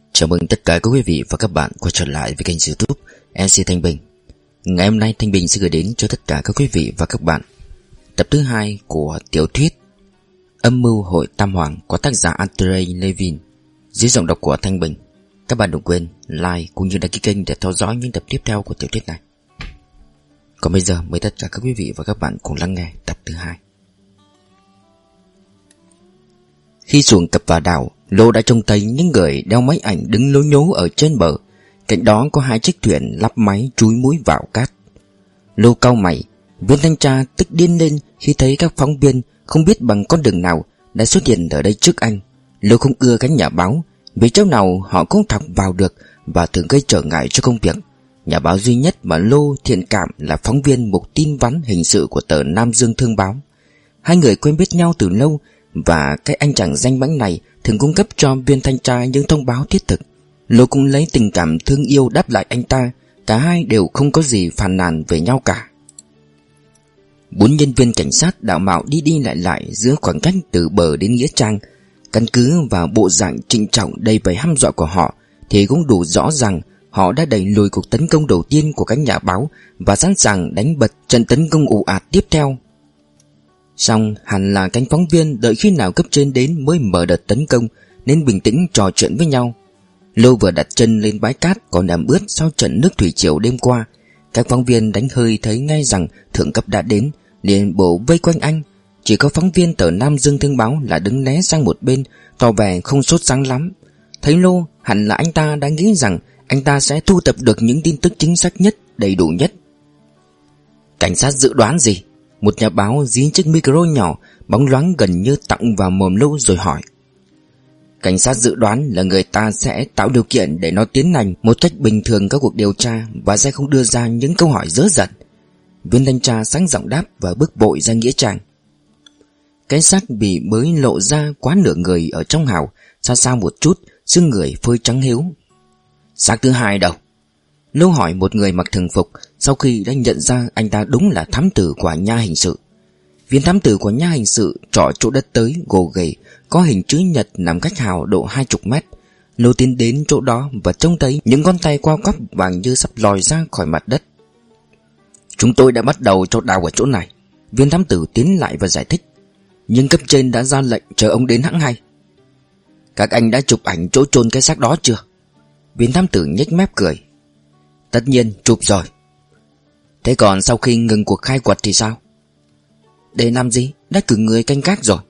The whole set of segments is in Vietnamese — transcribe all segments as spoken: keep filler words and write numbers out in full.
Chào mừng tất cả các quý vị và các bạn quay trở lại với kênh YouTube em xê Thanh Bình. Ngày hôm nay Thanh Bình sẽ gửi đến cho tất cả các quý vị và các bạn tập thứ hai của tiểu thuyết Âm mưu hội Tam Hoàng của tác giả Andrei Levin dưới giọng đọc của Thanh Bình. Các bạn đừng quên like cũng như đăng ký kênh để theo dõi những tập tiếp theo của tiểu thuyết này. Còn bây giờ mời tất cả các quý vị và các bạn cùng lắng nghe tập thứ hai. Khi xuồng cập vào đảo, Lô đã trông thấy những người đeo máy ảnh đứng lố nhố ở trên bờ. Cạnh đó có hai chiếc thuyền lắp máy chúi mũi vào cát. Lô cau mày. Viên thanh tra tức điên lên khi thấy các phóng viên không biết bằng con đường nào đã xuất hiện ở đây trước anh. Lô không ưa các nhà báo, vì chỗ nào họ cũng thọc vào được và thường gây trở ngại cho công việc. Nhà báo duy nhất mà Lô thiện cảm là phóng viên mục tin vắn hình sự của tờ Nam Dương Thương Báo. Hai người quen biết nhau từ lâu, và cái anh chàng danh bánh này thường cung cấp cho viên thanh tra những thông báo thiết thực. Lô cũng lấy tình cảm thương yêu đáp lại anh ta. Cả hai đều không có gì phàn nàn về nhau cả. Bốn nhân viên cảnh sát đạo mạo đi đi lại lại giữa khoảng cách từ bờ đến nghĩa trang. Căn cứ vào bộ dạng trịnh trọng đầy vẻ hăm dọa của họ thì cũng đủ rõ rằng họ đã đẩy lùi cuộc tấn công đầu tiên của các nhà báo và sẵn sàng đánh bật trận tấn công ồ ạt tiếp theo. Xong hẳn là cánh phóng viên đợi khi nào cấp trên đến mới mở đợt tấn công, nên bình tĩnh trò chuyện với nhau. Lô vừa đặt chân lên bãi cát còn ẩm ướt sau trận nước thủy triều đêm qua. Các phóng viên đánh hơi thấy ngay rằng thượng cấp đã đến, liền bổ vây quanh anh. Chỉ có phóng viên tờ Nam Dương Thương Báo là đứng né sang một bên, tỏ vẻ không sốt sáng lắm. Thấy Lô, hẳn là anh ta đã nghĩ rằng anh ta sẽ thu thập được những tin tức chính xác nhất, đầy đủ nhất. Cảnh sát dự đoán gì? Một nhà báo dí chiếc micro nhỏ bóng loáng gần như tặng vào mồm Lô rồi hỏi. Cảnh sát dự đoán là người ta sẽ tạo điều kiện để nó tiến hành một cách bình thường các cuộc điều tra và sẽ không đưa ra những câu hỏi dớ dẩn. Viên thanh tra sáng giọng đáp và bước vội ra nghĩa trang. Cái xác bị mới lộ ra quá nửa người ở trong hào, xa xa một chút, xương người phơi trắng hiếu. Xác thứ hai đâu? Lô hỏi một người mặc thường phục sau khi đã nhận ra anh ta đúng là thám tử của nha hình sự. Viên thám tử của nha hình sự trỏ chỗ đất tới gồ ghề, có hình chữ nhật nằm cách hào độ hai chục mét. Lô tiến đến chỗ đó và trông thấy những ngón tay quao quắp vàng như sắp lòi ra khỏi mặt đất. Chúng tôi đã bắt đầu cho đào ở chỗ này. Viên thám tử tiến lại và giải thích. Nhưng cấp trên đã ra lệnh chờ ông đến hẵng hay. Các anh đã chụp ảnh chỗ chôn cái xác đó chưa? Viên thám tử nhếch mép cười. Tất nhiên chụp rồi. Thế còn sau khi ngừng cuộc khai quật thì sao? Để làm gì? Đã cử người canh gác rồi.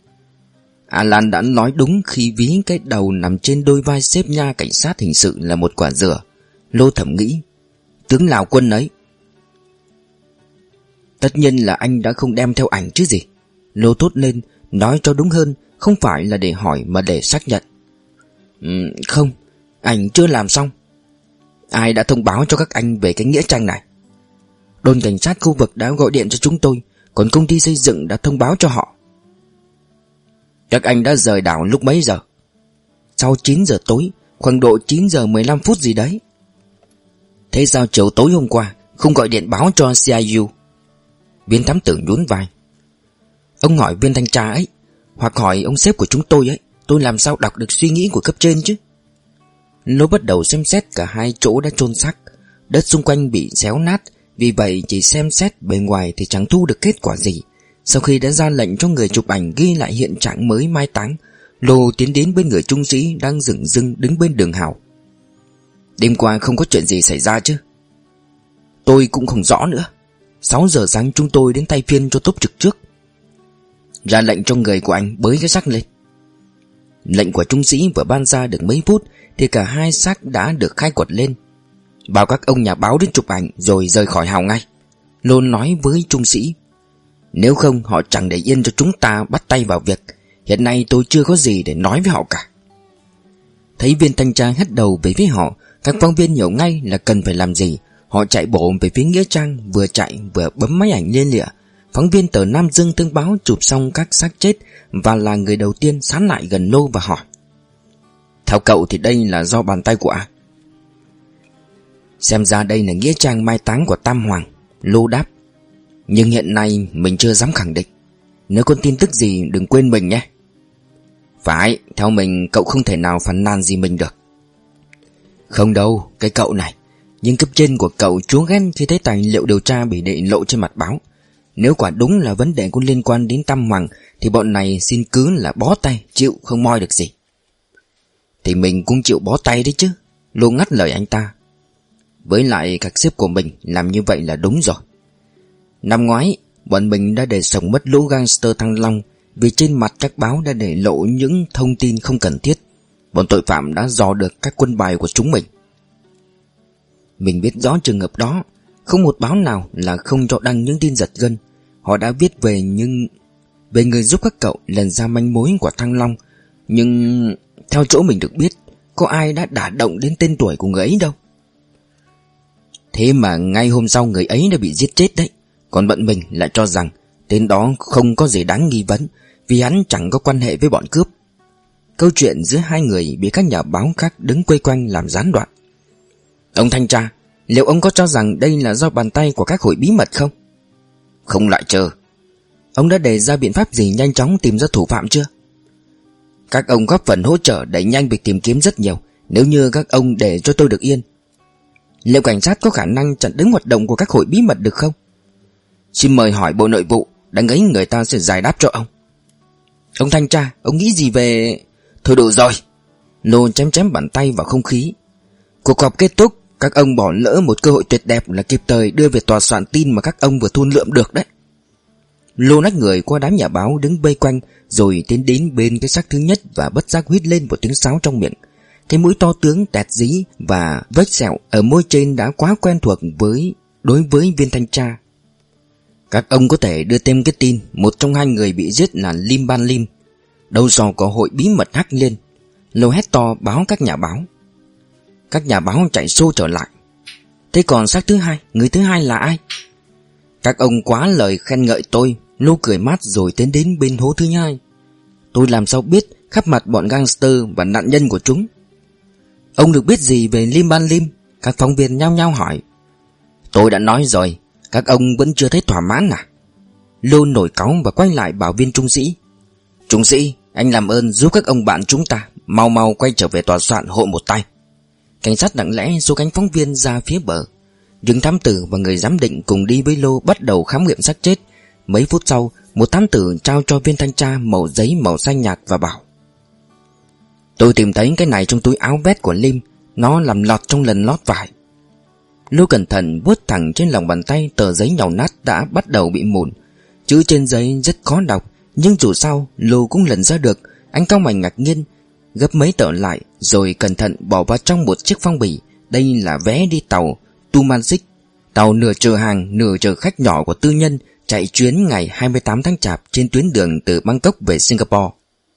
Alan đã nói đúng khi ví cái đầu nằm trên đôi vai xếp nha cảnh sát hình sự là một quả dừa. Lô thầm nghĩ. Tướng Lào Quân ấy. Tất nhiên là anh đã không đem theo ảnh chứ gì. Lô thốt lên, nói cho đúng hơn, không phải là để hỏi mà để xác nhận. Ừ, không, ảnh chưa làm xong. Ai đã thông báo cho các anh về cái nghĩa trang này? Đồn cảnh sát khu vực đã gọi điện cho chúng tôi, còn công ty xây dựng đã thông báo cho họ. Các anh đã rời đảo lúc mấy giờ? Sau chín giờ tối, khoảng độ chín giờ mười lăm phút gì đấy. Thế sao chiều tối hôm qua không gọi điện báo cho xê i u? Viên thám tử nhún vai. Ông hỏi viên thanh tra ấy, hoặc hỏi ông sếp của chúng tôi ấy, tôi làm sao đọc được suy nghĩ của cấp trên chứ? Lô bắt đầu xem xét cả hai chỗ đã chôn xác. Đất xung quanh bị xéo nát, vì vậy chỉ xem xét bề ngoài thì chẳng thu được kết quả gì. Sau khi đã ra lệnh cho người chụp ảnh ghi lại hiện trạng mới mai táng, Lô tiến đến bên người trung sĩ đang dửng dưng đứng bên đường hào. Đêm qua không có chuyện gì xảy ra chứ? Tôi cũng không rõ nữa. Sáu giờ sáng chúng tôi đến tay phiên cho tốp trực trước. Ra lệnh cho người của anh bới cái xác lên. Lệnh của trung sĩ vừa ban ra được mấy phút thì cả hai xác đã được khai quật lên. Bảo các ông nhà báo đến chụp ảnh rồi rời khỏi hào ngay. Lô nói với trung sĩ. Nếu không họ chẳng để yên cho chúng ta bắt tay vào việc. Hiện nay tôi chưa có gì để nói với họ cả. Thấy viên thanh tra hất đầu về phía họ, các phóng viên hiểu ngay là cần phải làm gì. Họ chạy bộ về phía nghĩa trang, vừa chạy vừa bấm máy ảnh lên lịa. Phóng viên tờ Nam Dương Thương Báo chụp xong các xác chết và là người đầu tiên sán lại gần Lô và hỏi. Theo cậu thì đây là do bàn tay của ai? Xem ra đây là nghĩa trang mai táng của Tam Hoàng. Lô đáp. Nhưng hiện nay mình chưa dám khẳng định. Nếu có tin tức gì đừng quên mình nhé. Phải, theo mình cậu không thể nào phàn nàn gì mình được. Không đâu, cái cậu này. Nhưng cấp trên của cậu chúa ghen khi thấy tài liệu điều tra bị đệ lộ trên mặt báo. Nếu quả đúng là vấn đề có liên quan đến Tam Hoàng thì bọn này xin cứ là bó tay, chịu không moi được gì. Thì mình cũng chịu bó tay đấy chứ, Lô ngắt lời anh ta. Với lại các sếp của mình làm như vậy là đúng rồi. Năm ngoái bọn mình đã để sống mất lũ gangster Thăng Long vì trên mặt các báo đã để lộ những thông tin không cần thiết. Bọn tội phạm đã dò được các quân bài của chúng mình. Mình biết rõ trường hợp đó. Không một báo nào là không cho đăng những tin giật gân. Họ đã viết về nhưng về người giúp các cậu lần ra manh mối của Thăng Long. Nhưng theo chỗ mình được biết, có ai đã đả động đến tên tuổi của người ấy đâu. Thế mà ngay hôm sau người ấy đã bị giết chết đấy. Còn bọn mình lại cho rằng tên đó không có gì đáng nghi vấn, vì hắn chẳng có quan hệ với bọn cướp. Câu chuyện giữa hai người bị các nhà báo khác đứng quây quanh làm gián đoạn. Ông thanh tra, liệu ông có cho rằng đây là do bàn tay của các hội bí mật không? Không loại trừ. Ông đã đề ra biện pháp gì nhanh chóng tìm ra thủ phạm chưa? Các ông góp phần hỗ trợ đẩy nhanh việc tìm kiếm rất nhiều, nếu như các ông để cho tôi được yên. Liệu cảnh sát có khả năng chặn đứng hoạt động của các hội bí mật được không? Xin mời hỏi Bộ Nội vụ, đáng ấy người ta sẽ giải đáp cho ông. Ông thanh tra, ông nghĩ gì về... Thôi đủ rồi. Lô chém chém bàn tay vào không khí. Cuộc họp kết thúc, các ông bỏ lỡ một cơ hội tuyệt đẹp là kịp thời đưa về tòa soạn tin mà các ông vừa thu lượm được đấy. Lô nách người qua đám nhà báo đứng vây quanh, rồi tiến đến bên cái xác thứ nhất và bất giác huýt lên một tiếng sáo trong miệng. Cái mũi to tướng tẹt dí và vết sẹo ở môi trên đã quá quen thuộc với đối với viên thanh tra. Các ông có thể đưa thêm cái tin một trong hai người bị giết là Lim Ban Lim. Đâu dò có hội bí mật hắc lên. Lô hét to báo các nhà báo. Các nhà báo chạy xô trở lại. Thế còn xác thứ hai, người thứ hai là ai? Các ông quá lời khen ngợi tôi. Lô cười mát rồi tiến đến bên hố thứ hai. Tôi làm sao biết khắp mặt bọn gangster và nạn nhân của chúng. Ông được biết gì về Lim Ban Lim? Các phóng viên nhao nhao hỏi. Tôi đã nói rồi, các ông vẫn chưa thấy thỏa mãn à? Lô nổi cáu và quay lại bảo viên trung sĩ. Trung sĩ, anh làm ơn giúp các ông bạn chúng ta mau mau quay trở về tòa soạn hộ một tay. Cảnh sát lặng lẽ xô cánh phóng viên ra phía bờ. Nhưng thám tử và người giám định cùng đi với Lô bắt đầu khám nghiệm xác chết. Mấy phút sau, một thám tử trao cho viên thanh tra mẩu giấy màu xanh nhạt và bảo: Tôi tìm thấy cái này trong túi áo vest của Lim. Nó làm lọt trong lần lót vải. Lô cẩn thận vuốt thẳng trên lòng bàn tay tờ giấy nhàu nát đã bắt đầu bị mụn. Chữ trên giấy rất khó đọc, nhưng dù sao Lô cũng lần ra được. Anh cau mày ngạc nhiên, gấp mấy tờ lại rồi cẩn thận bỏ vào trong một chiếc phong bì. Đây là vé đi tàu Tumanzik, tàu nửa chở hàng nửa chở khách nhỏ của tư nhân, chạy chuyến ngày hai mươi tám tháng Chạp trên tuyến đường từ Bangkok về Singapore.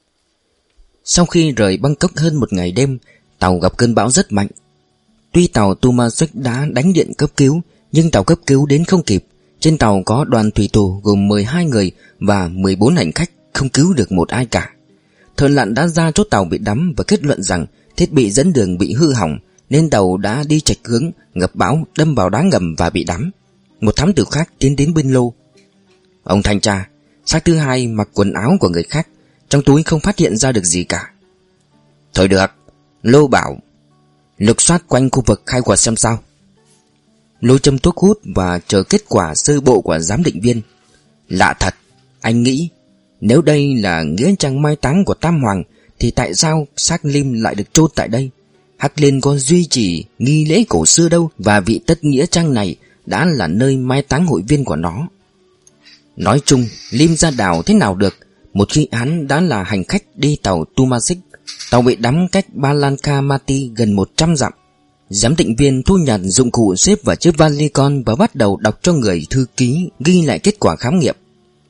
Sau khi rời Bangkok hơn một ngày đêm, tàu gặp cơn bão rất mạnh. Tuy tàu Tumanzik đã đánh điện cấp cứu, nhưng tàu cấp cứu đến không kịp. Trên tàu có đoàn thủy thủ gồm mười hai người và mười bốn hành khách, không cứu được một ai cả. Thợ lặn đã ra chốt tàu bị đắm và kết luận rằng thiết bị dẫn đường bị hư hỏng, nên tàu đã đi chệch hướng, ngập bão, đâm vào đá ngầm và bị đắm. Một thám tử khác tiến đến bên Lô. Ông thanh tra, xác thứ hai mặc quần áo của người khác, trong túi không phát hiện ra được gì cả. Thôi được, Lô bảo. Lục soát quanh khu vực khai quật xem sao. Lô châm thuốc hút và chờ kết quả sơ bộ của giám định viên. Lạ thật, anh nghĩ, nếu đây là nghĩa trang mai táng của Tam Hoàng thì tại sao xác Lim lại được chôn tại đây? Hắc Liên có duy trì nghi lễ cổ xưa đâu, và vị tất nghĩa trang này đã là nơi mai táng hội viên của nó. Nói chung, Lim ra đảo thế nào được, một khi hắn đã là hành khách đi tàu Tumanzik. Tàu bị đắm cách Balanka Mati gần một trăm dặm. Giám định viên thu nhặt dụng cụ xếp vào chiếc vali con và bắt đầu đọc cho người thư ký ghi lại kết quả khám nghiệm.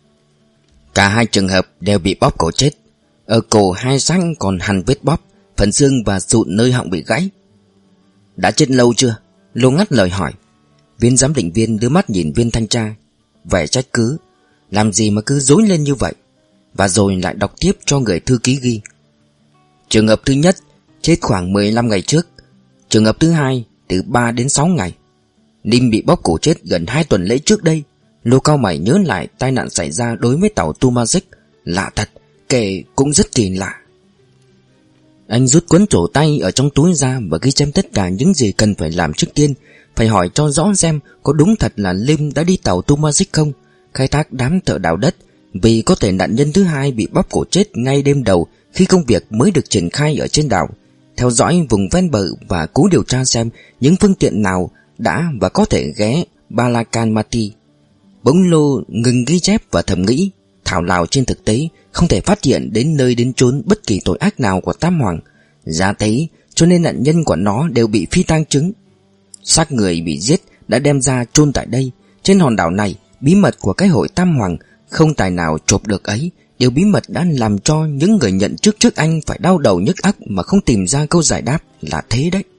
Cả hai trường hợp đều bị bóp cổ chết. Ở cổ hai xác còn hằn vết bóp, phần xương và sụn nơi họng bị gãy. Đã chết lâu chưa? Lô ngắt lời hỏi. Viên giám định viên đưa mắt nhìn viên thanh tra, vẻ trách cứ. Làm gì mà cứ rối lên như vậy? Và rồi lại đọc tiếp cho người thư ký ghi. Trường hợp thứ nhất chết khoảng mười lăm ngày trước. Trường hợp thứ hai từ ba đến sáu ngày. Lim bị bóp cổ chết gần hai tuần lễ trước đây. Lô cao mày nhớ lại tai nạn xảy ra đối với tàu Tumanzik. Lạ thật, kể cũng rất kỳ lạ. Anh rút cuốn sổ tay ở trong túi ra và ghi chép tất cả những gì cần phải làm trước tiên. Phải hỏi cho rõ xem có đúng thật là Lim đã đi tàu Tumazic không, khai thác đám thợ đào đất, vì có thể nạn nhân thứ hai bị bóp cổ chết ngay đêm đầu khi công việc mới được triển khai ở trên đảo. Theo dõi vùng ven bờ và cố điều tra xem những phương tiện nào đã và có thể ghé Balakan Mati. Bỗng Lô ngừng ghi chép và thầm nghĩ, thảo nào trên thực tế không thể phát hiện đến nơi đến chốn bất kỳ tội ác nào của Tam Hoàng. Giá thế cho nên nạn nhân của nó đều bị phi tang chứng. Xác người bị giết đã đem ra chôn tại đây. Trên hòn đảo này, bí mật của cái hội Tam Hoàng không tài nào chộp được ấy. Điều bí mật đã làm cho những người nhận chức trước anh phải đau đầu nhức óc mà không tìm ra câu giải đáp là thế đấy.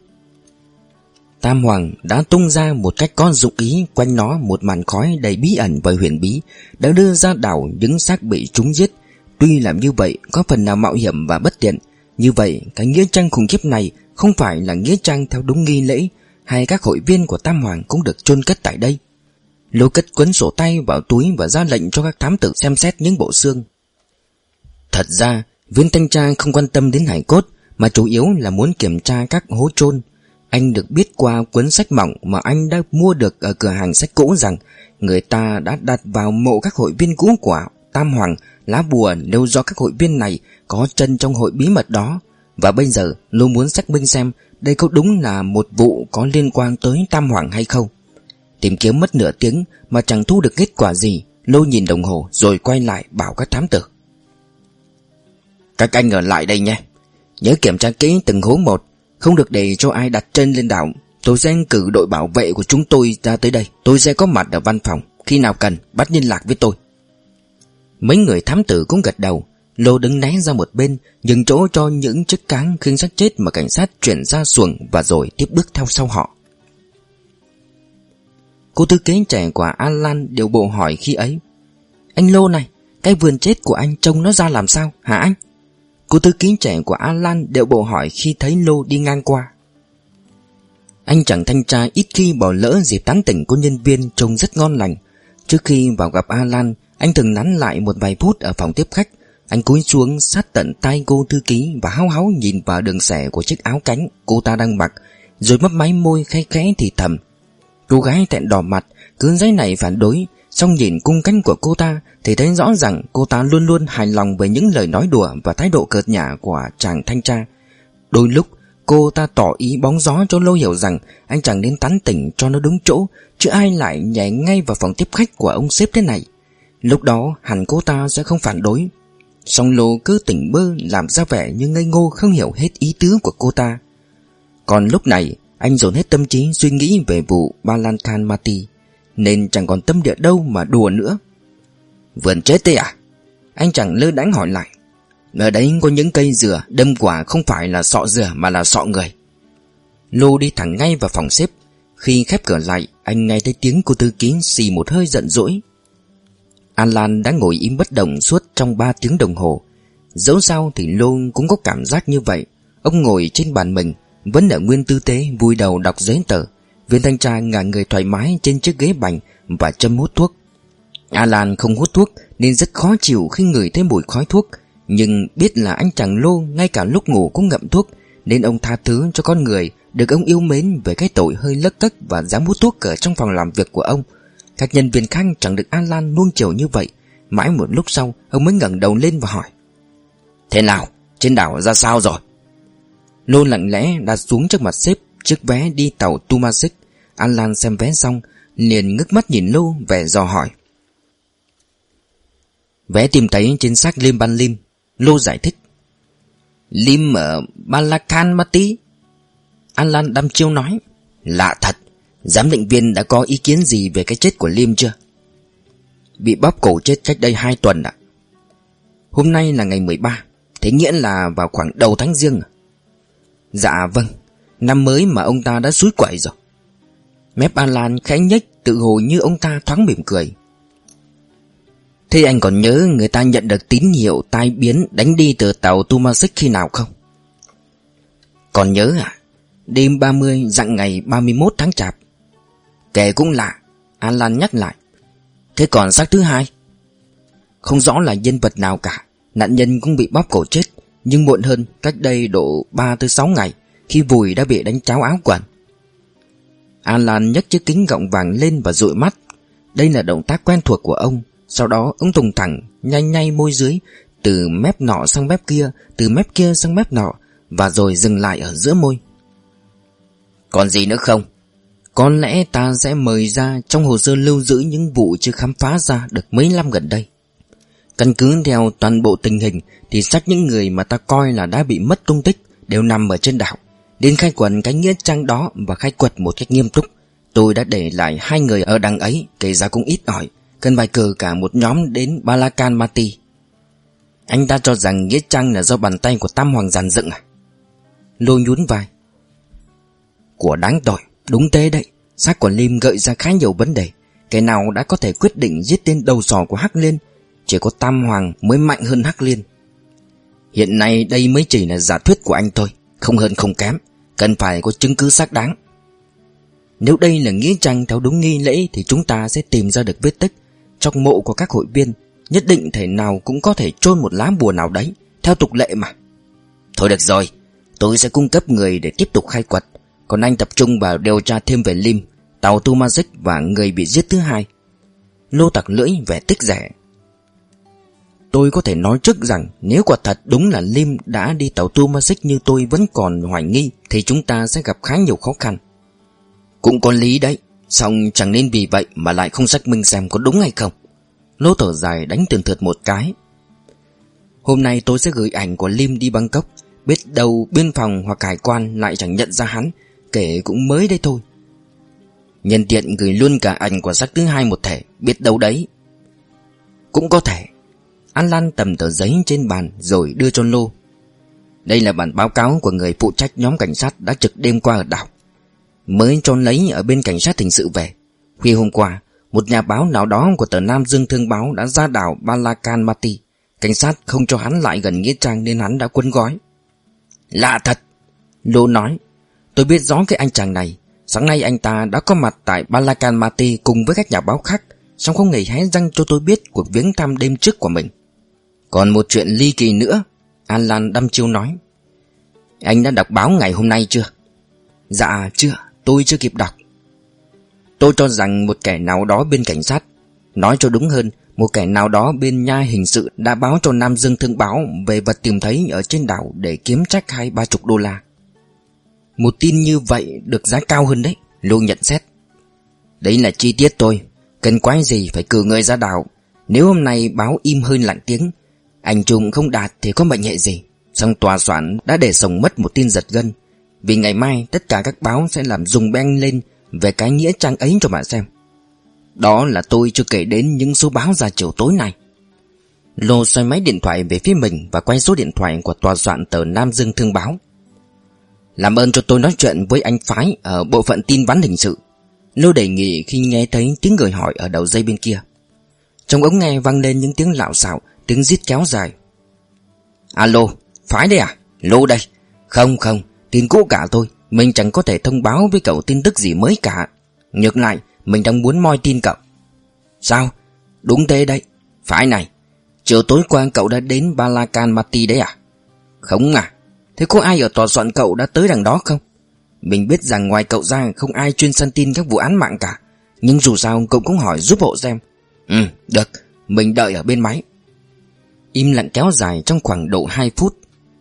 Tam Hoàng đã tung ra một cách có dụng ý quanh nó một màn khói đầy bí ẩn và huyền bí, đã đưa ra đảo những xác bị chúng giết. Tuy làm như vậy có phần nào mạo hiểm và bất tiện, như vậy cái nghĩa trang khủng khiếp này không phải là nghĩa trang theo đúng nghi lễ, hay các hội viên của Tam Hoàng cũng được chôn cất tại đây. Lô cất cuốn sổ tay vào túi và ra lệnh cho các thám tử xem xét những bộ xương. Thật ra viên thanh tra không quan tâm đến hài cốt, mà chủ yếu là muốn kiểm tra các hố chôn. Anh được biết qua cuốn sách mỏng mà anh đã mua được ở cửa hàng sách cũ rằng người ta đã đặt vào mộ các hội viên cũ của Tam Hoàng lá bùa nêu do các hội viên này có chân trong hội bí mật đó. Và bây giờ Lô muốn xác minh xem đây có đúng là một vụ có liên quan tới Tam Hoàng hay không. Tìm kiếm mất nửa tiếng mà chẳng thu được kết quả gì. Lô nhìn đồng hồ rồi quay lại bảo các thám tử: các anh ở lại đây nhé, nhớ kiểm tra kỹ từng hố một, không được để cho ai đặt chân lên đảo. Tôi sẽ cử đội bảo vệ của chúng tôi ra tới đây. Tôi sẽ có mặt ở văn phòng, khi nào cần bắt liên lạc với tôi. Mấy người thám tử cũng gật đầu. Lô đứng né ra một bên, nhường chỗ cho những chiếc cáng khiêng xác chết mà cảnh sát chuyển ra xuồng, và rồi tiếp bước theo sau họ. Cô thư ký trẻ của Alan điều bộ hỏi khi ấy: anh Lô này, cái vườn chết của anh trông nó ra làm sao hả anh? Cô thư ký trẻ của Alan điệu bộ hỏi khi thấy Lô đi ngang qua. Anh chàng thanh tra ít khi bỏ lỡ dịp tán tỉnh của nhân viên trông rất ngon lành. Trước khi vào gặp Alan, anh thường nắn lại một vài phút ở phòng tiếp khách. Anh cúi xuống sát tận tai cô thư ký và háo háo nhìn vào đường xẻ của chiếc áo cánh cô ta đang mặc, rồi mấp máy môi khẽ khẽ thì thầm. Cô gái thẹn đỏ mặt, cứ giấy này phản đối, song nhìn cung cánh của cô ta thì thấy rõ rằng cô ta luôn luôn hài lòng với những lời nói đùa và thái độ cợt nhả của chàng thanh tra. Đôi lúc cô ta tỏ ý bóng gió cho Lô hiểu rằng anh chàng nên tán tỉnh cho nó đúng chỗ, chứ ai lại nhảy ngay vào phòng tiếp khách của ông sếp thế này. Lúc đó hẳn cô ta sẽ không phản đối. Song Lô cứ tỉnh bơ làm ra vẻ như ngây ngô không hiểu hết ý tứ của cô ta. Còn lúc này anh dồn hết tâm trí suy nghĩ về vụ Balakan Mati, nên chẳng còn tâm địa đâu mà đùa nữa. Vườn chết thế à? Anh chàng lơ đãng hỏi lại. Ở đấy có những cây dừa đâm quả không phải là sọ dừa mà là sọ người. Lô đi thẳng ngay vào phòng xếp. Khi khép cửa lại, anh nghe thấy tiếng cô thư ký xì một hơi giận dỗi. Alan đã ngồi im bất động suốt trong ba tiếng đồng hồ. Dẫu sao thì Lô cũng có cảm giác như vậy. Ông ngồi trên bàn mình, vẫn ở nguyên tư thế vùi đầu đọc giấy tờ. Viên thanh tra ngả người thoải mái trên chiếc ghế bành và châm hút thuốc. Alan không hút thuốc nên rất khó chịu khi ngửi thấy mùi khói thuốc, nhưng biết là anh chàng Lô ngay cả lúc ngủ cũng ngậm thuốc, nên ông tha thứ cho con người được ông yêu mến về cái tội hơi lấc cấc và dám hút thuốc ở trong phòng làm việc của ông. Các nhân viên khác chẳng được Alan nuông chiều như vậy. Mãi một lúc sau ông mới ngẩng đầu lên và hỏi: thế nào, trên đảo ra sao rồi? Lô lặng lẽ đặt xuống trước mặt sếp chiếc vé đi tàu Tumazic. Alan xem vé xong liền ngước mắt nhìn Lô vẻ dò hỏi. Vé tìm thấy trên xác Lim Ban Lim. Lô giải thích. Lim ở Balakan Mati? Alan đăm chiêu nói. Lạ thật, giám định viên đã có ý kiến gì về cái chết của Lim chưa? Bị bóp cổ chết cách đây hai tuần ạ. Hôm nay là ngày mười ba, thế nghĩa là vào khoảng đầu tháng Giêng à? Dạ vâng, năm mới mà ông ta đã xúi quậy rồi. Mép Alan khẽ nhếch, tự hồ như ông ta thoáng mỉm cười. Thế anh còn nhớ người ta nhận được tín hiệu tai biến đánh đi từ tàu Tumazic khi nào không? Còn nhớ à? Đêm ba mươi dặn ngày ba mươi mốt tháng Chạp. Kể cũng lạ, Alan nhắc lại. Thế còn xác thứ hai? Không rõ là nhân vật nào cả. Nạn nhân cũng bị bóp cổ chết. Nhưng muộn hơn, cách đây độ ba tới sáu ngày, khi Vùi đã bị đánh tráo áo quần. Alan nhấc chiếc kính gọng vàng lên và dụi mắt. Đây là động tác quen thuộc của ông. Sau đó ông tùng thẳng, nhanh nhay môi dưới, từ mép nọ sang mép kia, từ mép kia sang mép nọ, và rồi dừng lại ở giữa môi. Còn gì nữa không? Có lẽ ta sẽ mời ra trong hồ sơ lưu giữ những vụ chưa khám phá ra được mấy năm gần đây. Căn cứ theo toàn bộ tình hình thì xác những người mà ta coi là đã bị mất tung tích đều nằm ở trên đảo. Đến khai quật cái nghĩa trang đó và khai quật một cách nghiêm túc, tôi đã để lại hai người ở đằng ấy, kể ra cũng ít ỏi, cần phải cử cả một nhóm đến Balakan Mati. Anh ta cho rằng nghĩa trang là do bàn tay của Tam Hoàng dàn dựng à? Lô nhún vai. Của đáng tội, đúng thế đấy. Xác của Lim gợi ra khá nhiều vấn đề. Kẻ nào đã có thể quyết định giết tên đầu sỏ của Hắc Liên? Chỉ có Tam Hoàng mới mạnh hơn Hắc Liên. Hiện nay đây mới chỉ là giả thuyết của anh thôi, không hơn không kém, cần phải có chứng cứ xác đáng. Nếu đây là nghĩa trang theo đúng nghi lễ thì chúng ta sẽ tìm ra được vết tích. Trong mộ của các hội viên, nhất định thể nào cũng có thể chôn một lá bùa nào đấy, theo tục lệ mà. Thôi được rồi, tôi sẽ cung cấp người để tiếp tục khai quật, còn anh tập trung vào điều tra thêm về Lim, tàu Tumazic và người bị giết thứ hai. Lô tặc lưỡi vẻ tức rẻ. Tôi có thể nói trước rằng nếu quả thật đúng là Lim đã đi tàu Tumazic như tôi vẫn còn hoài nghi, thì chúng ta sẽ gặp khá nhiều khó khăn. Cũng có lý đấy, song chẳng nên vì vậy mà lại không xác minh xem có đúng hay không. Lô thở dài đánh tườn thượt một cái. Hôm nay tôi sẽ gửi ảnh của Lim đi Bangkok. Biết đâu biên phòng hoặc hải quan lại chẳng nhận ra hắn, kể cũng mới đây thôi. Nhân tiện gửi luôn cả ảnh của xác thứ hai một thể, biết đâu đấy. Cũng có thể. Alan tầm tờ giấy trên bàn rồi đưa cho Lô. Đây là bản báo cáo của người phụ trách nhóm cảnh sát đã trực đêm qua ở đảo, mới cho lấy ở bên cảnh sát hình sự về. Khuya hôm qua, một nhà báo nào đó của tờ Nam Dương Thương Báo đã ra đảo Balakan Mati. Cảnh sát không cho hắn lại gần nghĩa trang nên hắn đã cuốn gói. Lạ thật, Lô nói. Tôi biết rõ cái anh chàng này. Sáng nay anh ta đã có mặt tại Balakan Mati cùng với các nhà báo khác, song không hề hé răng cho tôi biết cuộc viếng thăm đêm trước của mình. Còn một chuyện ly kỳ nữa, Alan đăm chiêu nói. Anh đã đọc báo ngày hôm nay chưa? Dạ chưa, tôi chưa kịp đọc. Tôi cho rằng một kẻ nào đó bên cảnh sát, nói cho đúng hơn, một kẻ nào đó bên nha hình sự đã báo cho Nam Dương Thương Báo về vật tìm thấy ở trên đảo để kiếm trách hai ba chục đô la. Một tin như vậy được giá cao hơn đấy, Lô nhận xét. Đấy là chi tiết thôi, cần quái gì phải cử người ra đảo. Nếu hôm nay báo im hơi lặng tiếng, ảnh chụp không đạt thì có mệnh hệ gì. Song tòa soạn đã để sổng mất một tin giật gân, vì ngày mai tất cả các báo sẽ làm rùng beng lên về cái nghĩa trang ấy cho bạn xem. Đó là tôi chưa kể đến những số báo ra chiều tối nay. Lô xoay máy điện thoại về phía mình và quay số điện thoại của tòa soạn tờ Nam Dương Thương Báo. Làm ơn cho tôi nói chuyện với anh Phái ở bộ phận tin vắn hình sự, Lô đề nghị khi nghe thấy tiếng người hỏi ở đầu dây bên kia. Trong ống nghe vang lên những tiếng lạo xạo, tiếng rít kéo dài. Alo, Phái đây à? Lô đây. Không không, tin cũ cả thôi. Mình chẳng có thể thông báo với cậu tin tức gì mới cả. Ngược lại, mình đang muốn moi tin cậu. Sao? Đúng thế đấy. Phải này, chiều tối qua cậu đã đến Balakan Mati đấy à? Không à? Thế có ai ở tòa soạn cậu đã tới đằng đó không? Mình biết rằng ngoài cậu ra không ai chuyên săn tin các vụ án mạng cả, nhưng dù sao cậu cũng hỏi giúp hộ xem. Ừ, được, mình đợi ở bên máy. Im lặng kéo dài trong khoảng độ hai phút.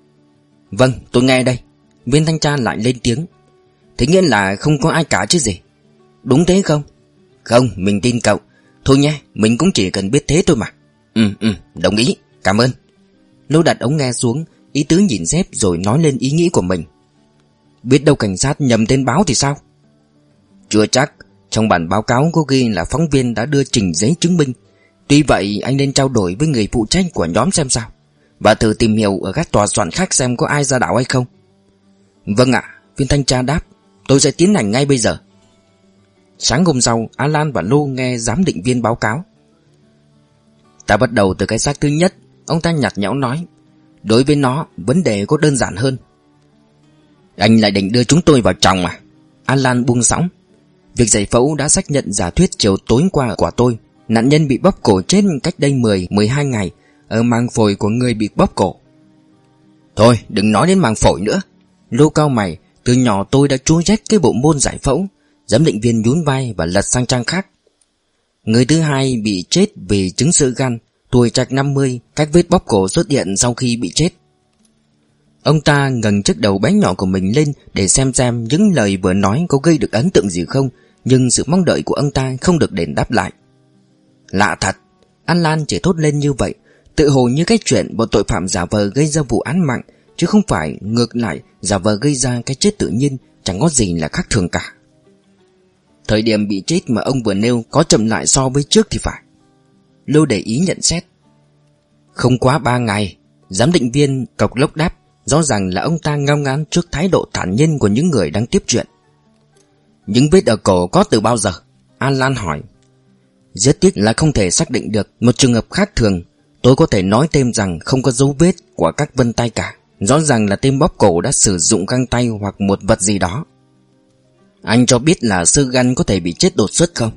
Vâng, tôi nghe đây. Viên thanh tra lại lên tiếng. Thế nghĩa là không có ai cả chứ gì? Đúng thế không? Không, mình tin cậu. Thôi nhé, mình cũng chỉ cần biết thế thôi mà. Ừ, ừ, đồng ý, cảm ơn. Lô đặt ống nghe xuống, ý tứ nhìn dép rồi nói lên ý nghĩ của mình. Biết đâu cảnh sát nhầm tên báo thì sao? Chưa chắc, trong bản báo cáo có ghi là phóng viên đã đưa trình giấy chứng minh. Tuy vậy anh nên trao đổi với người phụ trách của nhóm xem sao, và thử tìm hiểu ở các tòa soạn khác xem có ai ra đảo hay không. Vâng ạ, viên thanh tra đáp. Tôi sẽ tiến hành ngay bây giờ. Sáng hôm sau, Alan và Lô nghe giám định viên báo cáo. Ta bắt đầu từ cái xác thứ nhất, ông ta nhạt nhẽo nói. Đối với nó, vấn đề có đơn giản hơn. Anh lại định đưa chúng tôi vào chồng à? Alan buông sõng. Việc giải phẫu đã xác nhận giả thuyết chiều tối qua của tôi. Nạn nhân bị bóp cổ chết cách đây mười mười hai ngày ở màng phổi của người bị bóp cổ. Thôi đừng nói đến màng phổi nữa. Lô cao mày. Từ nhỏ tôi đã chúa rét cái bộ môn giải phẫu. Giám định viên nhún vai và lật sang trang khác. Người thứ hai bị chết vì chứng xơ gan, tuổi trạc năm mươi, các vết bóp cổ xuất hiện sau khi bị chết. Ông ta ngẩng chiếc đầu bé nhỏ của mình lên để xem xem những lời vừa nói có gây được ấn tượng gì không, nhưng sự mong đợi của ông ta không được đền đáp lại. Lạ thật, An Lan chỉ thốt lên như vậy, tự hồ như cái chuyện bọn tội phạm giả vờ gây ra vụ án mạng, chứ không phải ngược lại giả vờ gây ra cái chết tự nhiên, chẳng có gì là khác thường cả. Thời điểm bị chết mà ông vừa nêu có chậm lại so với trước thì phải. Lô để ý nhận xét. Không quá ba ngày. Giám định viên cộc lốc đáp. Rõ ràng là ông ta ngao ngán trước thái độ thản nhiên của những người đang tiếp chuyện. Những vết ở cổ có từ bao giờ? An Lan hỏi. Rất tiếc là không thể xác định được một trường hợp khác thường. Tôi có thể nói thêm rằng không có dấu vết của các vân tay cả. Rõ ràng là tên bóp cổ đã sử dụng găng tay hoặc một vật gì đó. Anh cho biết là xơ gan có thể bị chết đột xuất không?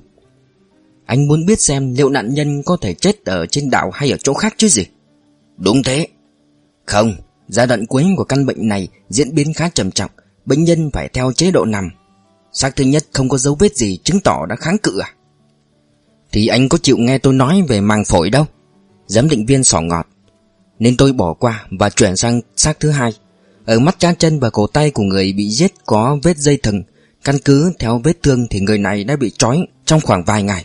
Anh muốn biết xem liệu nạn nhân có thể chết ở trên đảo hay ở chỗ khác chứ gì? Đúng thế. Không, giai đoạn cuối của căn bệnh này diễn biến khá trầm trọng. Bệnh nhân phải theo chế độ nằm. Xác thứ nhất không có dấu vết gì chứng tỏ đã kháng cự à? Thì anh có chịu nghe tôi nói về màng phổi đâu. Giám định viên xỏ ngọt. Nên tôi bỏ qua và chuyển sang xác thứ hai. Ở mắt cá chân và cổ tay của người bị giết có vết dây thừng. Căn cứ theo vết thương thì người này đã bị trói trong khoảng vài ngày.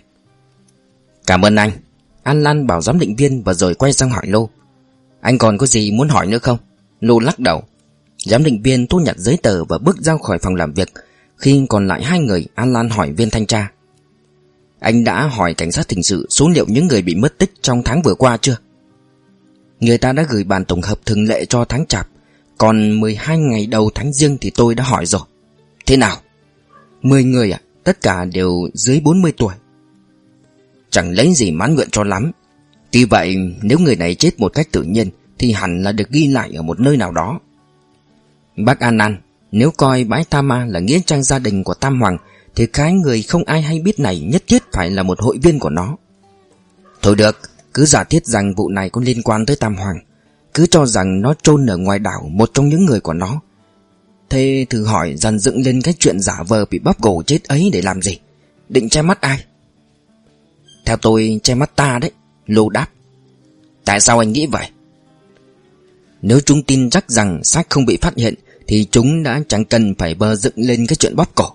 Cảm ơn anh. An Lan bảo giám định viên và rồi quay sang hỏi Lô. Anh còn có gì muốn hỏi nữa không? Lô lắc đầu. Giám định viên thu nhặt giấy tờ và bước ra khỏi phòng làm việc. Khi còn lại hai người, An Lan hỏi viên thanh tra. Anh đã hỏi cảnh sát hình sự số liệu những người bị mất tích trong tháng vừa qua chưa? Người ta đã gửi bản tổng hợp thường lệ cho tháng Chạp. Còn mười hai ngày đầu tháng Giêng thì tôi đã hỏi rồi. Thế nào? mười người à? Tất cả đều dưới bốn mươi tuổi. Chẳng lấy gì mãn nguyện cho lắm. Tuy vậy nếu người này chết một cách tự nhiên thì hẳn là được ghi lại ở một nơi nào đó. Bác An An, nếu coi bãi Tam Ma là nghĩa trang gia đình của Tam Hoàng thì cái người không ai hay biết này nhất thiết phải là một hội viên của nó. Thôi được, cứ giả thiết rằng vụ này có liên quan tới Tam Hoàng. Cứ cho rằng nó chôn ở ngoài đảo một trong những người của nó. Thế thử hỏi dàn dựng lên cái chuyện giả vờ bị bóp cổ chết ấy để làm gì? Định che mắt ai? Theo tôi che mắt ta đấy. Lô đáp. Tại sao anh nghĩ vậy? Nếu chúng tin chắc rằng xác không bị phát hiện thì chúng đã chẳng cần phải bơ dựng lên cái chuyện bóp cổ.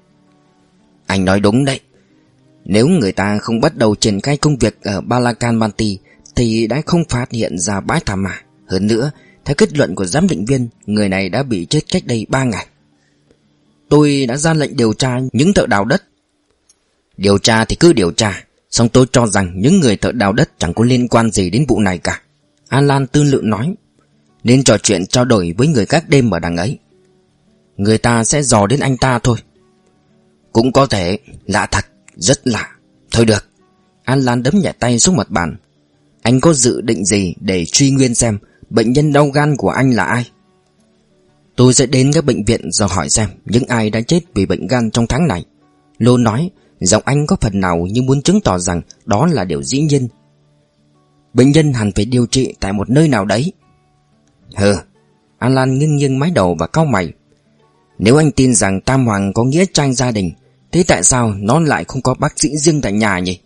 Anh nói đúng đấy. Nếu người ta không bắt đầu triển khai công việc ở Balakanmanti thì đã không phát hiện ra bãi Tham Ma. Hơn nữa, theo kết luận của giám định viên, người này đã bị chết cách đây ba ngày. Tôi đã ra lệnh điều tra những thợ đào đất. Điều tra thì cứ điều tra, song tôi cho rằng những người thợ đào đất chẳng có liên quan gì đến vụ này cả. An Lan tư lự nói. Nên trò chuyện trao đổi với người gác đêm ở đằng ấy. Người ta sẽ dò đến anh ta thôi. Cũng có thể. Lạ thật, rất lạ. Thôi được. An Lan đấm nhẹ tay xuống mặt bàn. Anh có dự định gì để truy nguyên xem bệnh nhân đau gan của anh là ai? Tôi sẽ đến các bệnh viện dò hỏi xem những ai đã chết vì bệnh gan trong tháng này. Lô nói, giọng anh có phần nào như muốn chứng tỏ rằng đó là điều dĩ nhiên. Bệnh nhân hẳn phải điều trị tại một nơi nào đấy. Hừ. An Lan nghiêng nghiêng mái đầu và cau mày. Nếu anh tin rằng Tam Hoàng có nghĩa trang gia đình, thế tại sao nó lại không có bác sĩ riêng tại nhà nhỉ?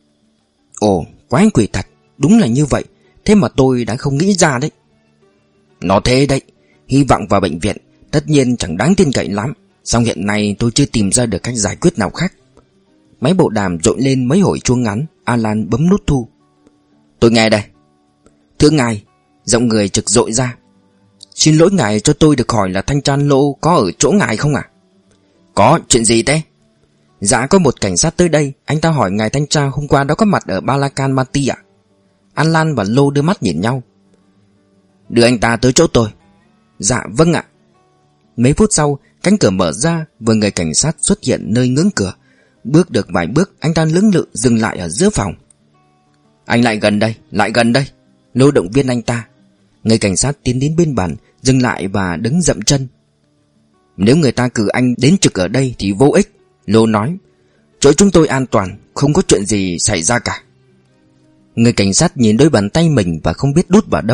Ồ, quái quỷ thật. Đúng là như vậy. Thế mà tôi đã không nghĩ ra đấy. Nó thế đấy. Hy vọng vào bệnh viện tất nhiên chẳng đáng tin cậy lắm. Song hiện nay tôi chưa tìm ra được cách giải quyết nào khác. Máy bộ đàm rội lên mấy hồi chuông ngắn. Alan bấm nút thu. Tôi nghe đây. Thưa ngài. Giọng người trực dội ra. Xin lỗi ngài, cho tôi được hỏi là thanh tra Lô có ở chỗ ngài không ạ? À? Có, chuyện gì thế? Dạ có một cảnh sát tới đây. Anh ta hỏi ngài thanh tra hôm qua đã có mặt ở Balakanmanti ạ? À? An Lan và Lô đưa mắt nhìn nhau. Đưa anh ta tới chỗ tôi. Dạ vâng ạ. Mấy phút sau, cánh cửa mở ra và người cảnh sát xuất hiện nơi ngưỡng cửa. Bước được vài bước, anh ta lưỡng lự dừng lại ở giữa phòng. Anh lại gần đây, lại gần đây. Lô động viên anh ta. Người cảnh sát tiến đến bên bàn, dừng lại và đứng dậm chân. Nếu người ta cử anh đến trực ở đây thì vô ích. Lô nói. Chỗ chúng tôi an toàn, không có chuyện gì xảy ra cả. Người cảnh sát nhìn đôi bàn tay mình và không biết đút vào đâu.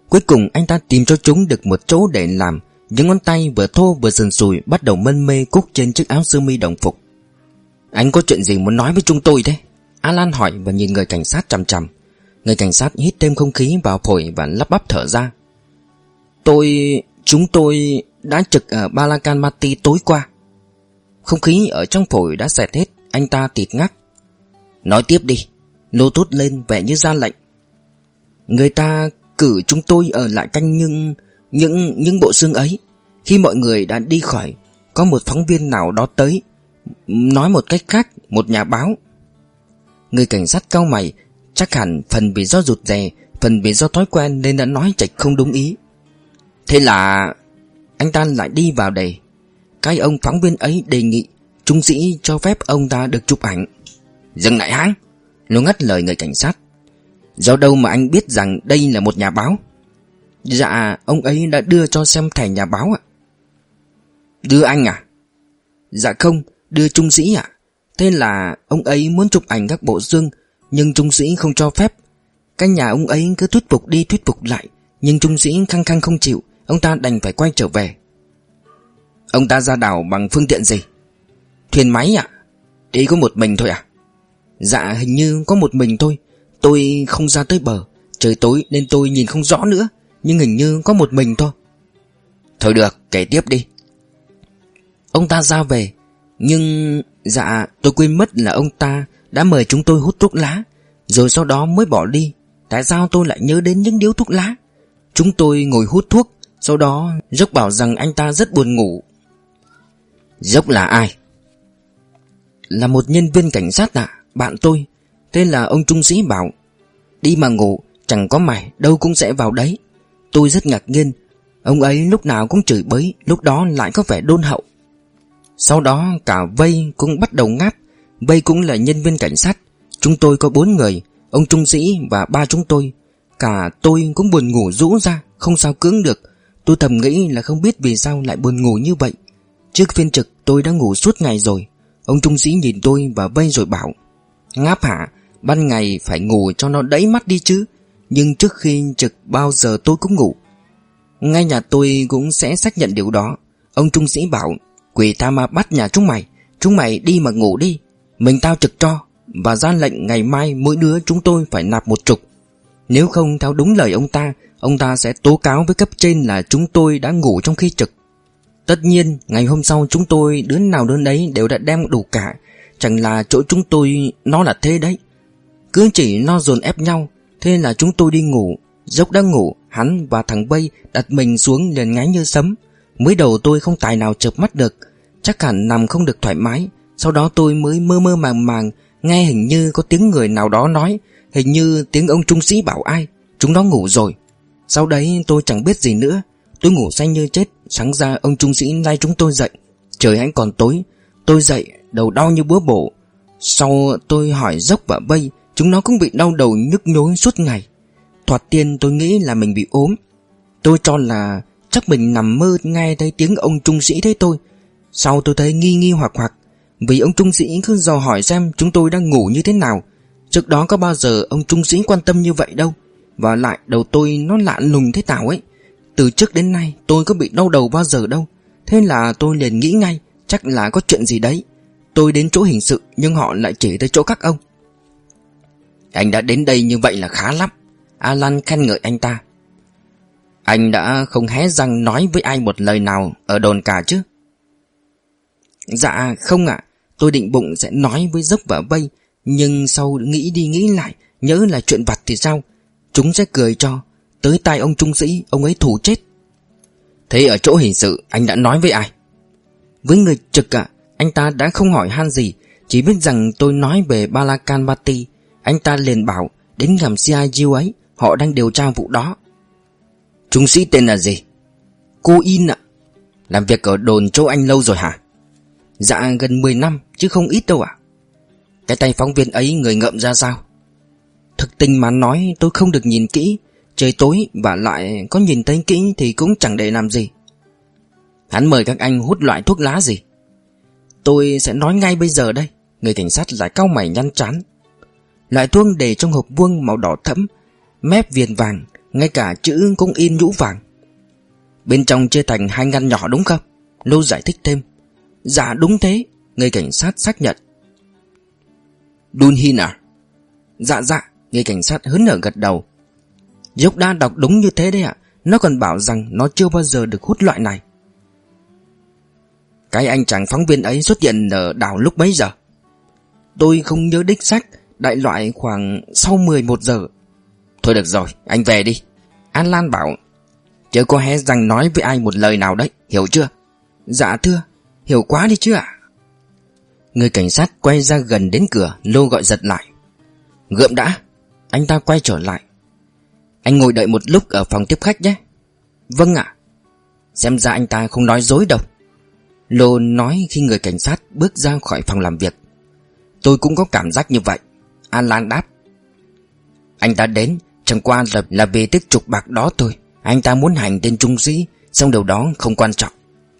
Cuối cùng anh ta tìm cho chúng được một chỗ để làm. Những ngón tay vừa thô vừa sần sùi bắt đầu mân mê cúc trên chiếc áo sơ mi đồng phục. Anh có chuyện gì muốn nói với chúng tôi thế? Alan hỏi và nhìn người cảnh sát chằm chằm. Người cảnh sát hít thêm không khí vào phổi và lắp bắp thở ra. Tôi... Chúng tôi đã trực ở Balakan-Mati tối qua. Không khí ở trong phổi đã xẹt hết. Anh ta tịt ngắc. Nói tiếp đi. Lô thốt lên vẻ như ra lệnh. Người ta cử chúng tôi ở lại canh nhưng những những bộ xương ấy. Khi mọi người đã đi khỏi, có một phóng viên nào đó tới. Nói một cách khác, một nhà báo. Người cảnh sát cau mày. Chắc hẳn phần vì do rụt rè, phần vì do thói quen nên đã nói chệch không đúng ý. Thế là anh ta lại đi vào đề. Cái ông phóng viên ấy đề nghị trung sĩ cho phép ông ta được chụp ảnh. Dừng lại hãng. Nó ngắt lời người cảnh sát. Do đâu mà anh biết rằng đây là một nhà báo? Dạ, ông ấy đã đưa cho xem thẻ nhà báo ạ. Đưa anh à? Dạ không, đưa trung sĩ ạ. Thế là ông ấy muốn chụp ảnh các bộ xương, nhưng trung sĩ không cho phép. Cái nhà ông ấy cứ thuyết phục đi thuyết phục lại, nhưng trung sĩ khăng khăng không chịu. Ông ta đành phải quay trở về. Ông ta ra đảo bằng phương tiện gì? Thuyền máy ạ. Đi có một mình thôi à? Dạ hình như có một mình thôi. Tôi không ra tới bờ. Trời tối nên tôi nhìn không rõ nữa. Nhưng hình như có một mình thôi. Thôi được, kể tiếp đi. Ông ta ra về. Nhưng... Dạ tôi quên mất là ông ta đã mời chúng tôi hút thuốc lá, rồi sau đó mới bỏ đi. Tại sao tôi lại nhớ đến những điếu thuốc lá? Chúng tôi ngồi hút thuốc. Sau đó Dốc bảo rằng anh ta rất buồn ngủ. Dốc là ai? Là một nhân viên cảnh sát ạ, à, bạn tôi. Tên là ông trung sĩ bảo. Đi mà ngủ, chẳng có mày đâu cũng sẽ vào đấy. Tôi rất ngạc nhiên. Ông ấy lúc nào cũng chửi bới, lúc đó lại có vẻ đôn hậu. Sau đó cả Vây cũng bắt đầu ngáp. Vây cũng là nhân viên cảnh sát. Chúng tôi có bốn người, ông trung sĩ và ba chúng tôi. Cả tôi cũng buồn ngủ rũ ra, không sao cưỡng được. Tôi thầm nghĩ là không biết vì sao lại buồn ngủ như vậy. Trước phiên trực tôi đã ngủ suốt ngày rồi. Ông trung sĩ nhìn tôi và Vây rồi bảo. Ngáp hả? Ban ngày phải ngủ cho nó đẫy mắt đi chứ. Nhưng trước khi trực bao giờ tôi cũng ngủ. Ngay nhà tôi cũng sẽ xác nhận điều đó. Ông trung sĩ bảo. Quỷ ta ma bắt nhà chúng mày. Chúng mày đi mà ngủ đi. Mình tao trực cho. Và ra lệnh ngày mai mỗi đứa chúng tôi phải nạp một chục. Nếu không theo đúng lời ông ta, ông ta sẽ tố cáo với cấp trên là chúng tôi đã ngủ trong khi trực. Tất nhiên ngày hôm sau chúng tôi đứa nào đứa đấy đều đã đem đủ cả. Chẳng là chỗ chúng tôi nó là thế đấy. Cứ chỉ nó dồn ép nhau. Thế là chúng tôi đi ngủ. Dốc đã ngủ, hắn và thằng Vây đặt mình xuống liền ngáy như sấm. Mới đầu tôi không tài nào chợp mắt được. Chắc hẳn nằm không được thoải mái. Sau đó tôi mới mơ mơ màng màng nghe hình như có tiếng người nào đó nói. Hình như tiếng ông trung sĩ bảo ai. Chúng nó ngủ rồi. Sau đấy tôi chẳng biết gì nữa. Tôi ngủ say như chết. Sáng ra ông trung sĩ lay chúng tôi dậy. Trời hãy còn tối. Tôi dậy đầu đau như búa bổ. Sau tôi hỏi Dốc và Vây. Chúng nó cũng bị đau đầu nhức nhối suốt ngày. Thoạt tiên tôi nghĩ là mình bị ốm. Tôi cho là chắc mình nằm mơ nghe thấy tiếng ông trung sĩ thế tôi. Sau tôi thấy nghi nghi hoặc hoặc. Vì ông trung sĩ cứ dò hỏi xem chúng tôi đang ngủ như thế nào. Trước đó có bao giờ ông trung sĩ quan tâm như vậy đâu. Và lại đầu tôi nó lạ lùng thế nào ấy. Từ trước đến nay tôi có bị đau đầu bao giờ đâu. Thế là tôi liền nghĩ ngay chắc là có chuyện gì đấy. Tôi đến chỗ hình sự nhưng họ lại chỉ tới chỗ các ông. Anh đã đến đây như vậy là khá lắm. Alan khen ngợi anh ta. Anh đã không hé răng nói với ai một lời nào ở đồn cả chứ? Dạ không ạ. Tôi định bụng sẽ nói với Dốc và Vây. Nhưng sau nghĩ đi nghĩ lại, nhớ là chuyện vặt thì sao? Chúng sẽ cười cho. Tới tai ông trung sĩ, ông ấy thủ chết. Thế ở chỗ hình sự anh đã nói với ai? Với người trực ạ. Anh ta đã không hỏi han gì. Chỉ biết rằng tôi nói về Balakan-Mati. Anh ta liền bảo đến gặp xê i u ấy. Họ đang điều tra vụ đó. Trung sĩ tên là gì? Cô In ạ. Làm việc ở đồn chỗ anh lâu rồi hả? Dạ gần mười năm chứ không ít đâu ạ. Cái tay phóng viên ấy người ngợm ra sao? Thực tình mà nói tôi không được nhìn kỹ. Trời tối và lại có nhìn thấy kỹ thì cũng chẳng để làm gì. Hắn mời các anh hút loại thuốc lá gì? Tôi sẽ nói ngay bây giờ đây. Người cảnh sát lại cau mày nhăn trán. Loại thuốc để trong hộp vuông màu đỏ thẫm, mép viền vàng. ngay cả chữ cũng in nhũ vàng. Bên trong chia thành hai ngăn nhỏ đúng không? Lô giải thích thêm. Dạ đúng thế, người cảnh sát xác nhận. Dun Hin à? Dạ dạ, người cảnh sát hớn hở gật đầu. Dốc đã đọc đúng như thế đấy ạ. Nó còn bảo rằng nó chưa bao giờ được hút loại này. Cái anh chàng phóng viên ấy xuất hiện ở đảo lúc mấy giờ? Tôi không nhớ đích xác. Đại loại khoảng sau mười một giờ. Thôi được rồi, anh về đi. An Lan bảo. Chớ có hé răng nói với ai một lời nào đấy, hiểu chưa? Dạ thưa, hiểu quá đi chứ ạ. Người cảnh sát quay ra gần đến cửa. Lô gọi giật lại. Gượm đã. Anh ta quay trở lại. Anh ngồi đợi một lúc ở phòng tiếp khách nhé. Vâng ạ. Xem ra anh ta không nói dối đâu, Lô nói khi người cảnh sát bước ra khỏi phòng làm việc. Tôi cũng có cảm giác như vậy, An Lan đáp. Anh ta đến chẳng qua là, là vì tích trục bạc đó thôi. Anh ta muốn hành tên trung sĩ, xong điều đó không quan trọng.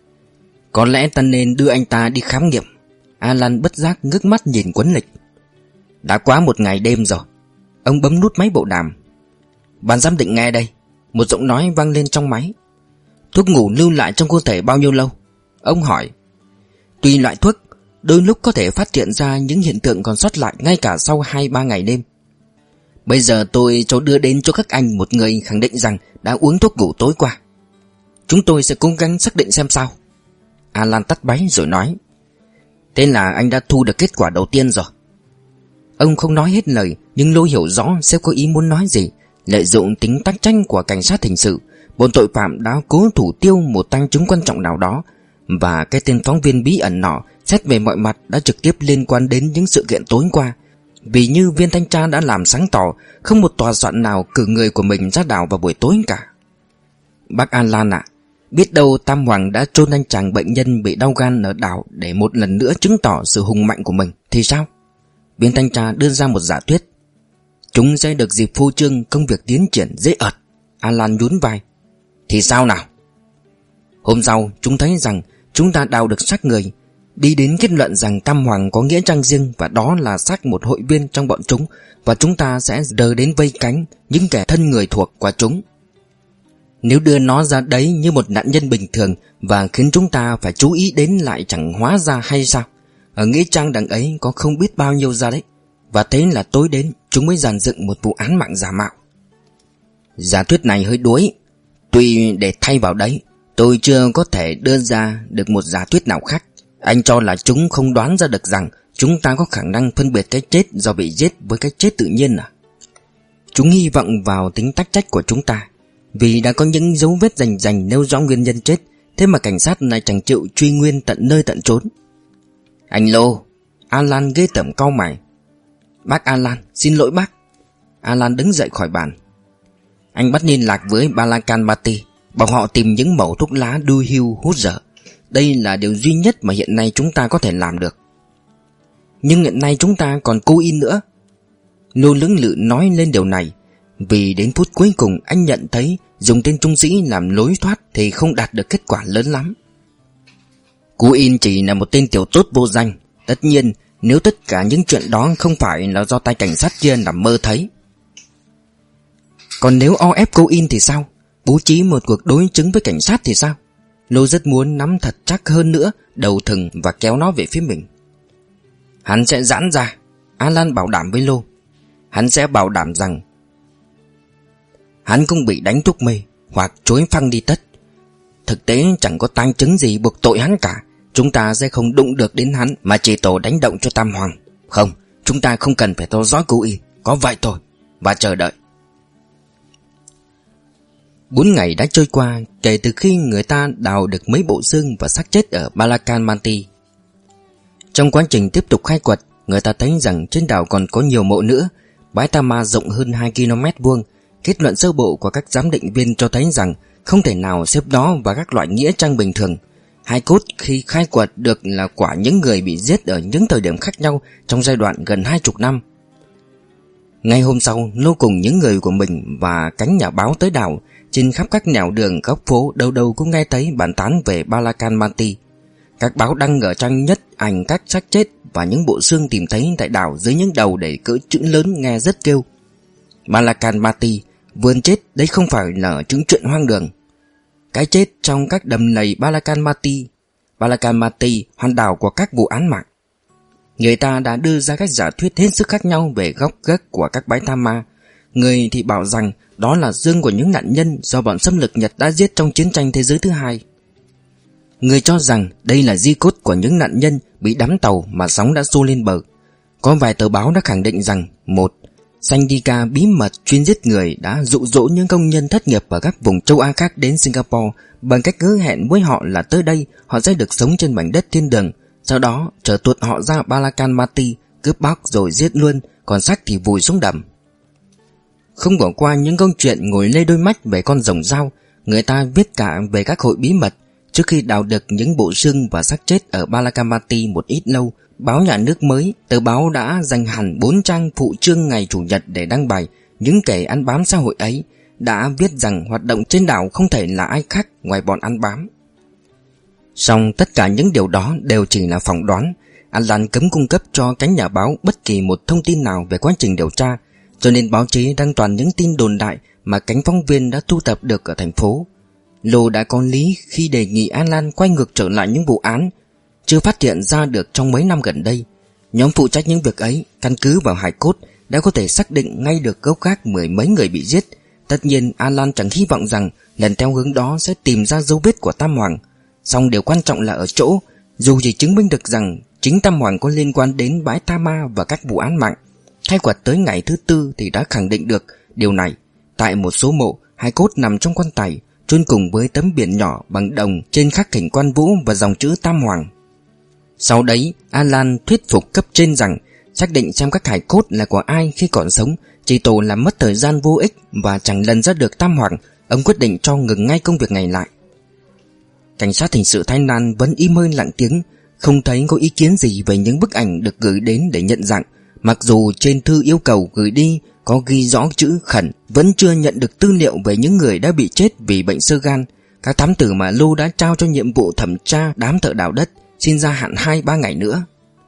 Có lẽ ta nên đưa anh ta đi khám nghiệm. An Lan bất giác ngước mắt nhìn cuốn lịch. Đã quá một ngày đêm rồi. Ông bấm nút máy bộ đàm. Ban giám định nghe đây. Một giọng nói vang lên trong máy. Thuốc ngủ lưu lại trong cơ thể bao nhiêu lâu? Ông hỏi. Tùy loại thuốc, đôi lúc có thể phát hiện ra những hiện tượng còn sót lại ngay cả sau hai ba ngày đêm. Bây giờ tôi cho đưa đến cho các anh một người khẳng định rằng đã uống thuốc ngủ tối qua. Chúng tôi sẽ cố gắng xác định xem sao. An Lan tắt máy rồi nói. Thế là anh đã thu được kết quả đầu tiên rồi. Ông không nói hết lời, nhưng Lô hiểu rõ sếp có ý muốn nói gì. Lợi dụng tính tắc tranh của cảnh sát hình sự, bọn tội phạm đã cố thủ tiêu một tang chứng quan trọng nào đó. Và cái tên phóng viên bí ẩn nọ xét về mọi mặt đã trực tiếp liên quan đến những sự kiện tối qua. Vì như viên thanh tra đã làm sáng tỏ, không một tòa soạn nào cử người của mình ra đảo vào buổi tối cả. Bác An Lan ạ, à, biết đâu Tam Hoàng đã chôn anh chàng bệnh nhân bị đau gan ở đảo để một lần nữa chứng tỏ sự hùng mạnh của mình thì sao? Viên thanh tra đưa ra một giả thuyết. Chúng sẽ được dịp phô trương công việc tiến triển dễ ợt. An Lan nhún vai. Thì sao nào? Hôm sau chúng thấy rằng chúng ta đào được xác người, đi đến kết luận rằng Tam Hoàng có nghĩa trang riêng, và đó là xác một hội viên trong bọn chúng, và chúng ta sẽ đờ đến vây cánh những kẻ thân người thuộc của chúng. Nếu đưa nó ra đấy như một nạn nhân bình thường và khiến chúng ta phải chú ý đến lại chẳng hóa ra hay sao? Ở nghĩa trang đằng ấy có không biết bao nhiêu ra đấy. Và thế là tối đến chúng mới dàn dựng một vụ án mạng giả mạo. Giả thuyết này hơi đuối. Tuy để thay vào đấy, tôi chưa có thể đưa ra được một giả thuyết nào khác. Anh cho là chúng không đoán ra được rằng chúng ta có khả năng phân biệt cái chết do bị giết với cái chết tự nhiên à? Chúng hy vọng vào tính tắc trách của chúng ta, vì đã có những dấu vết rành rành nêu rõ nguyên nhân chết. Thế mà cảnh sát lại chẳng chịu truy nguyên tận nơi tận chốn. Anh Lô, An Lan ghê tởm cau mày. Bác An Lan, xin lỗi bác. An Lan đứng dậy khỏi bàn. Anh bắt liên lạc với Balakan Party, bảo họ tìm những mẩu thuốc lá đuôi hưu hút dở. Đây là điều duy nhất mà hiện nay chúng ta có thể làm được. Nhưng hiện nay chúng ta còn cô in nữa. Lô lưỡng lự nói lên điều này, vì đến phút cuối cùng anh nhận thấy dùng tên trung sĩ làm lối thoát thì không đạt được kết quả lớn lắm. Cô in chỉ là một tên tiểu tốt vô danh. Tất nhiên nếu tất cả những chuyện đó không phải là do tay cảnh sát kia nằm mơ thấy. Còn nếu o ép cô in thì sao? Bố trí một cuộc đối chứng với cảnh sát thì sao? Lô rất muốn nắm thật chắc hơn nữa đầu thừng và kéo nó về phía mình. Hắn sẽ giãn ra, Alan bảo đảm với Lô. Hắn sẽ bảo đảm rằng hắn không bị đánh thuốc mê hoặc chối phăng đi tất. Thực tế chẳng có tang chứng gì buộc tội hắn cả. Chúng ta sẽ không đụng được đến hắn, mà chỉ tổ đánh động cho Tam Hoàng. Không, chúng ta không cần phải theo dõi cô in, có vậy thôi, và chờ đợi. Bốn ngày đã trôi qua kể từ khi người ta đào được mấy bộ xương và xác chết ở Balakan Manti. Trong quá trình tiếp tục khai quật, người ta thấy rằng trên đảo còn có nhiều mộ nữa. Bãi Tama rộng hơn hai ki lô mét vuông. Kết luận sơ bộ của các giám định viên cho thấy rằng không thể nào xếp đó vào các loại nghĩa trang bình thường. Hai cốt khi khai quật được là quả những người bị giết ở những thời điểm khác nhau trong giai đoạn gần hai chục năm. Ngay hôm sau, Lô cùng những người của mình và cánh nhà báo tới đảo. Trên khắp các nẻo đường góc phố, đâu đâu cũng nghe thấy bàn tán về Balakan Manti. Các báo đăng ở trang nhất ảnh các xác chết và những bộ xương tìm thấy tại đảo dưới những đầu để cỡ chữ lớn nghe rất kêu. Balakan Manti Vườn chết đấy không phải là chứng chuyện hoang đường. Cái chết trong các đầm lầy Balakan Mati. Balakan Mati, hòn đảo của các vụ án mạng. Người ta đã đưa ra các giả thuyết hết sức khác nhau về góc gác của các bãi tha ma. Người thì bảo rằng đó là xương của những nạn nhân do bọn xâm lược Nhật đã giết trong chiến tranh thế giới thứ hai. Người cho rằng đây là di cốt của những nạn nhân bị đắm tàu mà sóng đã xô lên bờ. Có vài tờ báo đã khẳng định rằng một Sandika bí mật chuyên giết người đã dụ dỗ những công nhân thất nghiệp ở các vùng châu Á khác đến Singapore bằng cách hứa hẹn với họ là tới đây họ sẽ được sống trên mảnh đất thiên đường, sau đó chở tuột họ ra Balakan Mati, cướp bóc rồi giết luôn, còn xác thì vùi xuống đầm. Không bỏ qua những câu chuyện ngồi lê đôi mắt về con rồng dao, người ta viết cả về các hội bí mật. Trước khi đào được những bộ xương và xác chết ở Balakan Mati một ít lâu, báo Nhà nước Mới, tờ báo đã dành hẳn bốn trang phụ chương ngày Chủ nhật để đăng bài. Những kẻ ăn bám xã hội ấy đã viết rằng hoạt động trên đảo không thể là ai khác ngoài bọn ăn bám. Song tất cả những điều đó đều chỉ là phỏng đoán. Alan cấm cung cấp cho cánh nhà báo bất kỳ một thông tin nào về quá trình điều tra, cho nên báo chí đăng toàn những tin đồn đại mà cánh phóng viên đã thu thập được ở thành phố. Lô đã có lý khi đề nghị Alan quay ngược trở lại những vụ án chưa phát hiện ra được trong mấy năm gần đây. Nhóm phụ trách những việc ấy, căn cứ vào hài cốt, đã có thể xác định ngay được gốc gác mười mấy người bị giết. Tất nhiên Alan chẳng hy vọng rằng lần theo hướng đó sẽ tìm ra dấu vết của Tam Hoàng. Song điều quan trọng là ở chỗ, dù chỉ chứng minh được rằng chính Tam Hoàng có liên quan đến bãi tha ma và các vụ án mạng, khai quật tới ngày thứ tư thì đã khẳng định được điều này. Tại một số mộ, hài cốt nằm trong quan tài, chôn cùng với tấm biển nhỏ bằng đồng trên khắc hình Quan Vũ và dòng chữ Tam Hoàng. Sau đấy, Alan thuyết phục cấp trên rằng xác định xem các hài cốt là của ai khi còn sống chỉ tổ làm mất thời gian vô ích và chẳng lần ra được Tam Hoàng. Ông quyết định cho ngừng ngay công việc này lại. Cảnh sát hình sự Thái Lan vẫn im hơi lặng tiếng, không thấy có ý kiến gì về những bức ảnh được gửi đến để nhận dạng. Mặc dù trên thư yêu cầu gửi đi có ghi rõ chữ khẩn, vẫn chưa nhận được tư liệu về những người đã bị chết vì bệnh xơ gan. Các thám tử mà Lô đã trao cho nhiệm vụ thẩm tra đám thợ đào đất xin gia hạn hai ba ngày nữa.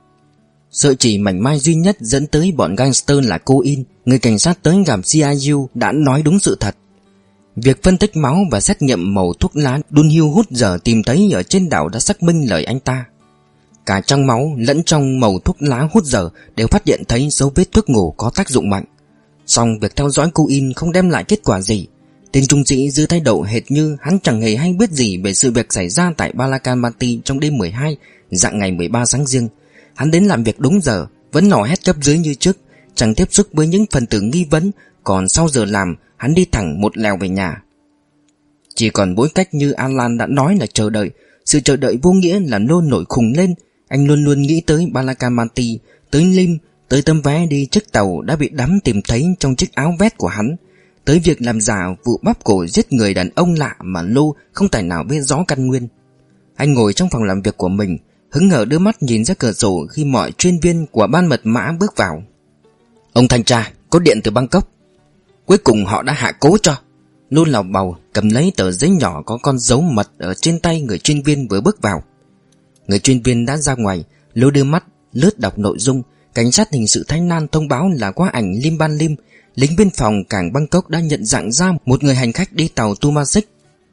Sợi chỉ mảnh mai duy nhất dẫn tới bọn gangster là cô In. Người cảnh sát tới gặp xê i u đã nói đúng sự thật. Việc phân tích máu và xét nghiệm màu thuốc lá Dunhill hút giờ tìm thấy ở trên đảo đã xác minh lời anh ta. Cả trong máu lẫn trong màu thuốc lá hút giờ đều phát hiện thấy dấu vết thuốc ngủ có tác dụng mạnh. Song việc theo dõi cô In không đem lại kết quả gì. Tên trung sĩ giữ thái độ hệt như hắn chẳng hề hay biết gì về sự việc xảy ra tại Balakan Mati trong đêm mười hai, dạng ngày mười ba tháng Giêng. Hắn đến làm việc đúng giờ, vẫn nỏ hét cấp dưới như trước, chẳng tiếp xúc với những phần tử nghi vấn. Còn sau giờ làm, hắn đi thẳng một lèo về nhà. Chỉ còn mỗi cách như Alan đã nói là chờ đợi. Sự chờ đợi vô nghĩa làm Lô nổi khùng lên. Anh luôn luôn nghĩ tới Balakan Mati, tới Lim, tới tấm vé đi chiếc tàu đã bị đắm tìm thấy trong chiếc áo vest của hắn, tới việc làm giả vụ bóp cổ giết người đàn ông lạ mà Lô không tài nào biết rõ căn nguyên. Anh ngồi trong phòng làm việc của mình, hứng hở đưa mắt nhìn ra cửa sổ khi mọi chuyên viên của ban mật mã bước vào. Ông thanh tra, có điện từ Bangkok. Cuối cùng họ đã hạ cố cho. Lô lào bầu cầm lấy tờ giấy nhỏ có con dấu mật ở trên tay người chuyên viên vừa bước vào. Người chuyên viên đã ra ngoài. Lô đưa mắt lướt đọc nội dung. Cảnh sát hình sự Thái Lan thông báo là qua ảnh Lim Ban Lim, lính biên phòng cảng Bangkok đã nhận dạng ra một người hành khách đi tàu Tumasik.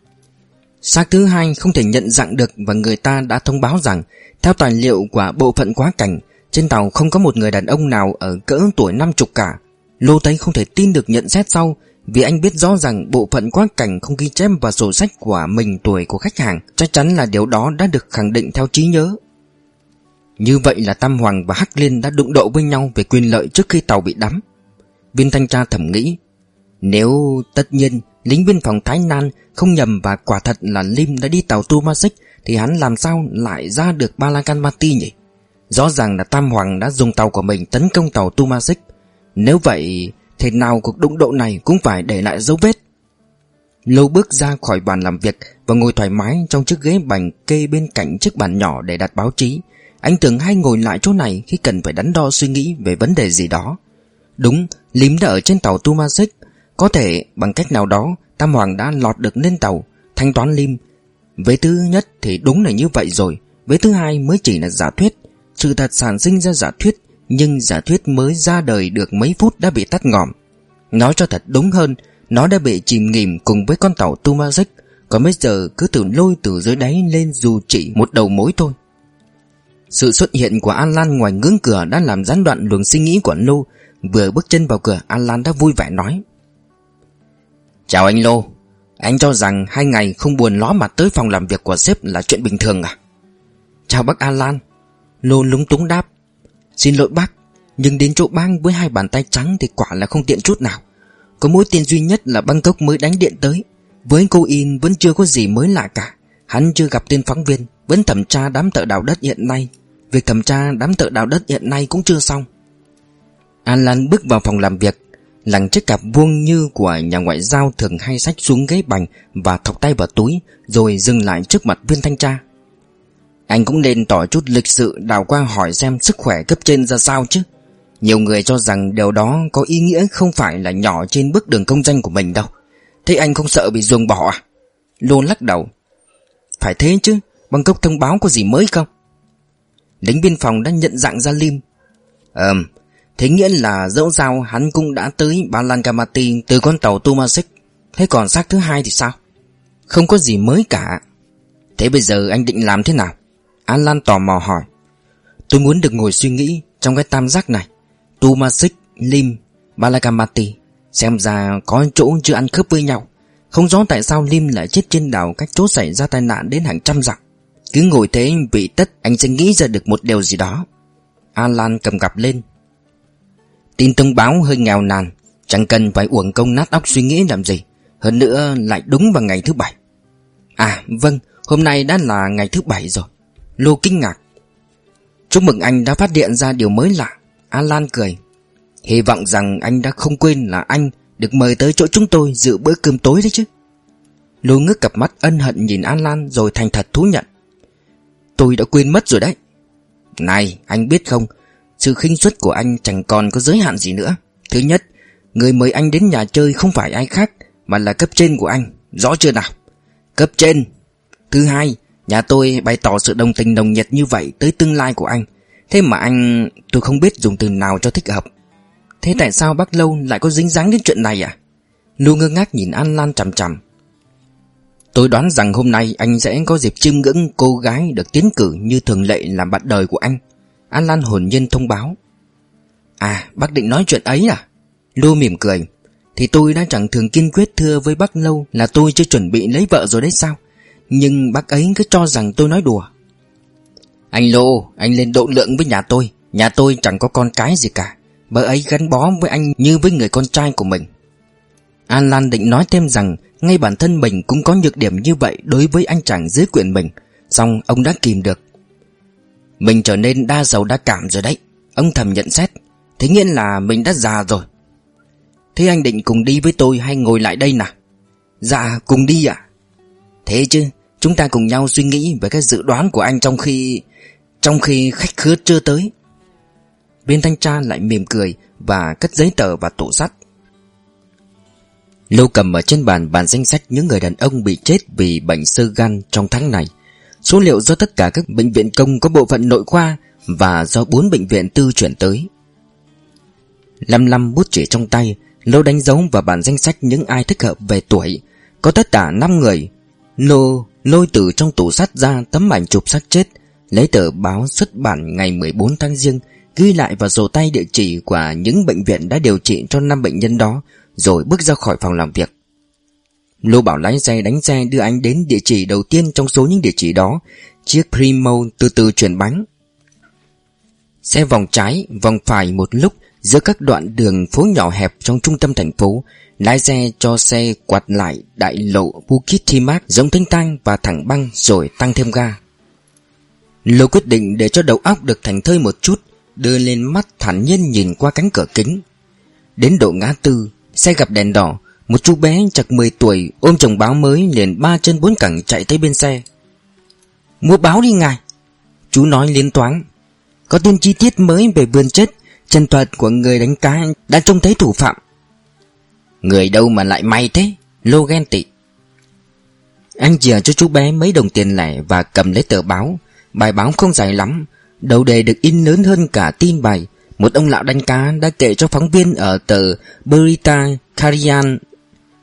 Xác thứ hai không thể nhận dạng được và người ta đã thông báo rằng theo tài liệu của bộ phận quá cảnh, trên tàu không có một người đàn ông nào ở cỡ tuổi năm chục cả. Lô thấy không thể tin được nhận xét sau, vì anh biết rõ rằng bộ phận quá cảnh không ghi chép vào sổ sách của mình tuổi của khách hàng. Chắc chắn là điều đó đã được khẳng định theo trí nhớ. Như vậy là Tam Hoàng và Hắc Liên đã đụng độ với nhau về quyền lợi trước khi tàu bị đắm. Viên thanh tra thầm nghĩ, nếu tất nhiên lính biên phòng Thái Lan không nhầm và quả thật là Lim đã đi tàu Tumasik, thì hắn làm sao lại ra được Balakan Mati nhỉ? Rõ ràng là Tam Hoàng đã dùng tàu của mình tấn công tàu Tumasik. Nếu vậy, thế nào cuộc đụng độ này cũng phải để lại dấu vết. Lô bước ra khỏi bàn làm việc và ngồi thoải mái trong chiếc ghế bành kê bên cạnh chiếc bàn nhỏ để đặt báo chí. Anh thường hay ngồi lại chỗ này khi cần phải đắn đo suy nghĩ về vấn đề gì đó. Đúng, Lim đã ở trên tàu Tumasik. Có thể bằng cách nào đó Tam Hoàng đã lọt được lên tàu, thanh toán Lim. Với thứ nhất thì đúng là như vậy rồi. Với thứ hai mới chỉ là giả thuyết. Sự thật sản sinh ra giả thuyết, nhưng giả thuyết mới ra đời được mấy phút đã bị tắt ngòm. Nói cho thật đúng hơn, Nó đã bị chìm nghỉm cùng với con tàu Tumazic, còn bây giờ cứ thử lôi từ dưới đáy lên dù chỉ một đầu mối thôi. Sự xuất hiện của Alan ngoài ngưỡng cửa đã làm gián đoạn luồng suy nghĩ của Lô. Vừa bước chân vào cửa, Alan đã vui vẻ nói: "Chào anh Lô. Anh cho rằng hai ngày không buồn ló mặt tới phòng làm việc của sếp là chuyện bình thường à?" "Chào bác Alan." Lô lúng túng đáp: "Xin lỗi bác, nhưng đến chỗ bác với hai bàn tay trắng thì quả là không tiện chút nào. Có mỗi tiền duy nhất là Bangkok mới đánh điện tới. Với cô In vẫn chưa có gì mới lạ cả. Hắn chưa gặp tên phóng viên, vẫn thẩm tra đám thợ đào đất hiện nay. Việc thẩm tra đám thợ đào đất hiện nay cũng chưa xong." Alan bước vào phòng làm việc, lẳng chiếc cặp vuông như của nhà ngoại giao thường hay xách xuống ghế bành và thọc tay vào túi, rồi dừng lại trước mặt viên thanh tra. "Anh cũng nên tỏ chút lịch sự đào qua hỏi xem sức khỏe cấp trên ra sao chứ. Nhiều người cho rằng điều đó có ý nghĩa không phải là nhỏ trên bước đường công danh của mình đâu. Thế anh không sợ bị ruồng bỏ à?" Lô lắc đầu: "Phải thế chứ, Bangkok thông báo có gì mới không?" Lính biên phòng đã nhận dạng ra Lim. Ờm, thế nghĩa là dẫu sao hắn cũng đã tới Balangamati từ con tàu Tumazic. Thế còn xác thứ hai thì sao? "Không có gì mới cả." "Thế bây giờ anh định làm thế nào?" Alan tò mò hỏi. "Tôi muốn được ngồi suy nghĩ trong cái tam giác này: Tumazic, Lim, Balangamati. Xem ra có chỗ chưa ăn khớp với nhau. Không rõ tại sao Lim lại chết trên đảo cách chỗ xảy ra tai nạn đến hàng trăm dặm. Cứ ngồi thế vị tất anh sẽ nghĩ ra được một điều gì đó." Alan cầm cặp lên. "Tin thông báo hơi nghèo nàn, chẳng cần phải uổng công nát óc suy nghĩ làm gì. Hơn nữa lại đúng vào ngày thứ bảy." "À vâng, hôm nay đã là ngày thứ bảy rồi." Lô kinh ngạc. "Chúc mừng anh đã phát hiện ra điều mới lạ." Alan cười. "Hy vọng rằng anh đã không quên là anh được mời tới chỗ chúng tôi dự bữa cơm tối đấy chứ." Lô ngước cặp mắt ân hận nhìn Alan rồi thành thật thú nhận: "Tôi đã quên mất rồi đấy." "Này, anh biết không, sự khinh suất của anh chẳng còn có giới hạn gì nữa. Thứ nhất, người mời anh đến nhà chơi không phải ai khác mà là cấp trên của anh, rõ chưa nào? Cấp trên. Thứ hai, nhà tôi bày tỏ sự đồng tình nồng nhiệt như vậy tới tương lai của anh. Thế mà anh... tôi không biết dùng từ nào cho thích hợp." "Thế tại sao bác Lâu lại có dính dáng đến chuyện này à?" Lu ngơ ngác nhìn Alan chằm chằm. "Tôi đoán rằng hôm nay anh sẽ có dịp chiêm ngưỡng cô gái được tiến cử như thường lệ làm bạn đời của anh." Alan hồn nhiên thông báo. "À, bác định nói chuyện ấy à?" Lu mỉm cười. "Thì tôi đã chẳng thường kiên quyết thưa với bác Lâu là tôi chưa chuẩn bị lấy vợ rồi đấy sao. Nhưng bác ấy cứ cho rằng tôi nói đùa." "Anh Lô, anh lên độ lượng với nhà tôi. Nhà tôi chẳng có con cái gì cả. Bà ấy gắn bó với anh như với người con trai của mình." Alan định nói thêm rằng ngay bản thân mình cũng có nhược điểm như vậy đối với anh chàng dưới quyền mình, song ông đã kìm được. "Mình trở nên đa sầu đa cảm rồi đấy," ông thầm nhận xét. "Thế nghĩa là mình đã già rồi." "Thế anh định cùng đi với tôi hay ngồi lại đây nào?" "Dạ, cùng đi ạ." "Thế chứ, chúng ta cùng nhau suy nghĩ về cái dự đoán của anh trong khi... trong khi khách khứa chưa tới." Viên thanh tra lại mỉm cười và cất giấy tờ vào tủ sắt. Lô cầm ở trên bàn bản danh sách những người đàn ông bị chết vì bệnh xơ gan trong tháng này. Số liệu do tất cả các bệnh viện công có bộ phận nội khoa và do bốn bệnh viện tư chuyển tới. Lăm lăm bút chỉ trong tay, Lô đánh dấu vào bản danh sách những ai thích hợp về tuổi. Có tất cả năm người. Lô lôi từ trong tủ sắt ra tấm ảnh chụp xác chết, lấy tờ báo xuất bản ngày mười bốn tháng Giêng, ghi lại vào sổ tay địa chỉ của những bệnh viện đã điều trị cho năm bệnh nhân đó, rồi bước ra khỏi phòng làm việc. Lô bảo lái xe đánh xe đưa anh đến địa chỉ đầu tiên trong số những địa chỉ đó. Chiếc Primo từ từ chuyển bánh. Xe vòng trái, vòng phải một lúc giữa các đoạn đường phố nhỏ hẹp trong trung tâm thành phố. Lái xe cho xe quạt lại đại lộ Bukit Timah giống thanh tang và thẳng băng rồi tăng thêm ga. Lô quyết định để cho đầu óc được thành thơi một chút, đưa lên mắt thản nhiên nhìn qua cánh cửa kính. Đến độ ngã tư, xe gặp đèn đỏ. Một chú bé chạc mười tuổi ôm chồng báo mới liền ba chân bốn cẳng chạy tới bên xe. "Mua báo đi ngài," chú nói liến toáng. "Có tin chi tiết mới về vườn chết, chân thuật của người đánh cá đã trông thấy thủ phạm." "Người đâu mà lại may thế?" Lô ghen tị. Anh chìa cho chú bé mấy đồng tiền lẻ và cầm lấy tờ báo. Bài báo không dài lắm, đầu đề được in lớn hơn cả tin bài. Một ông lão đánh cá đã kể cho phóng viên ở tờ Berita Karyan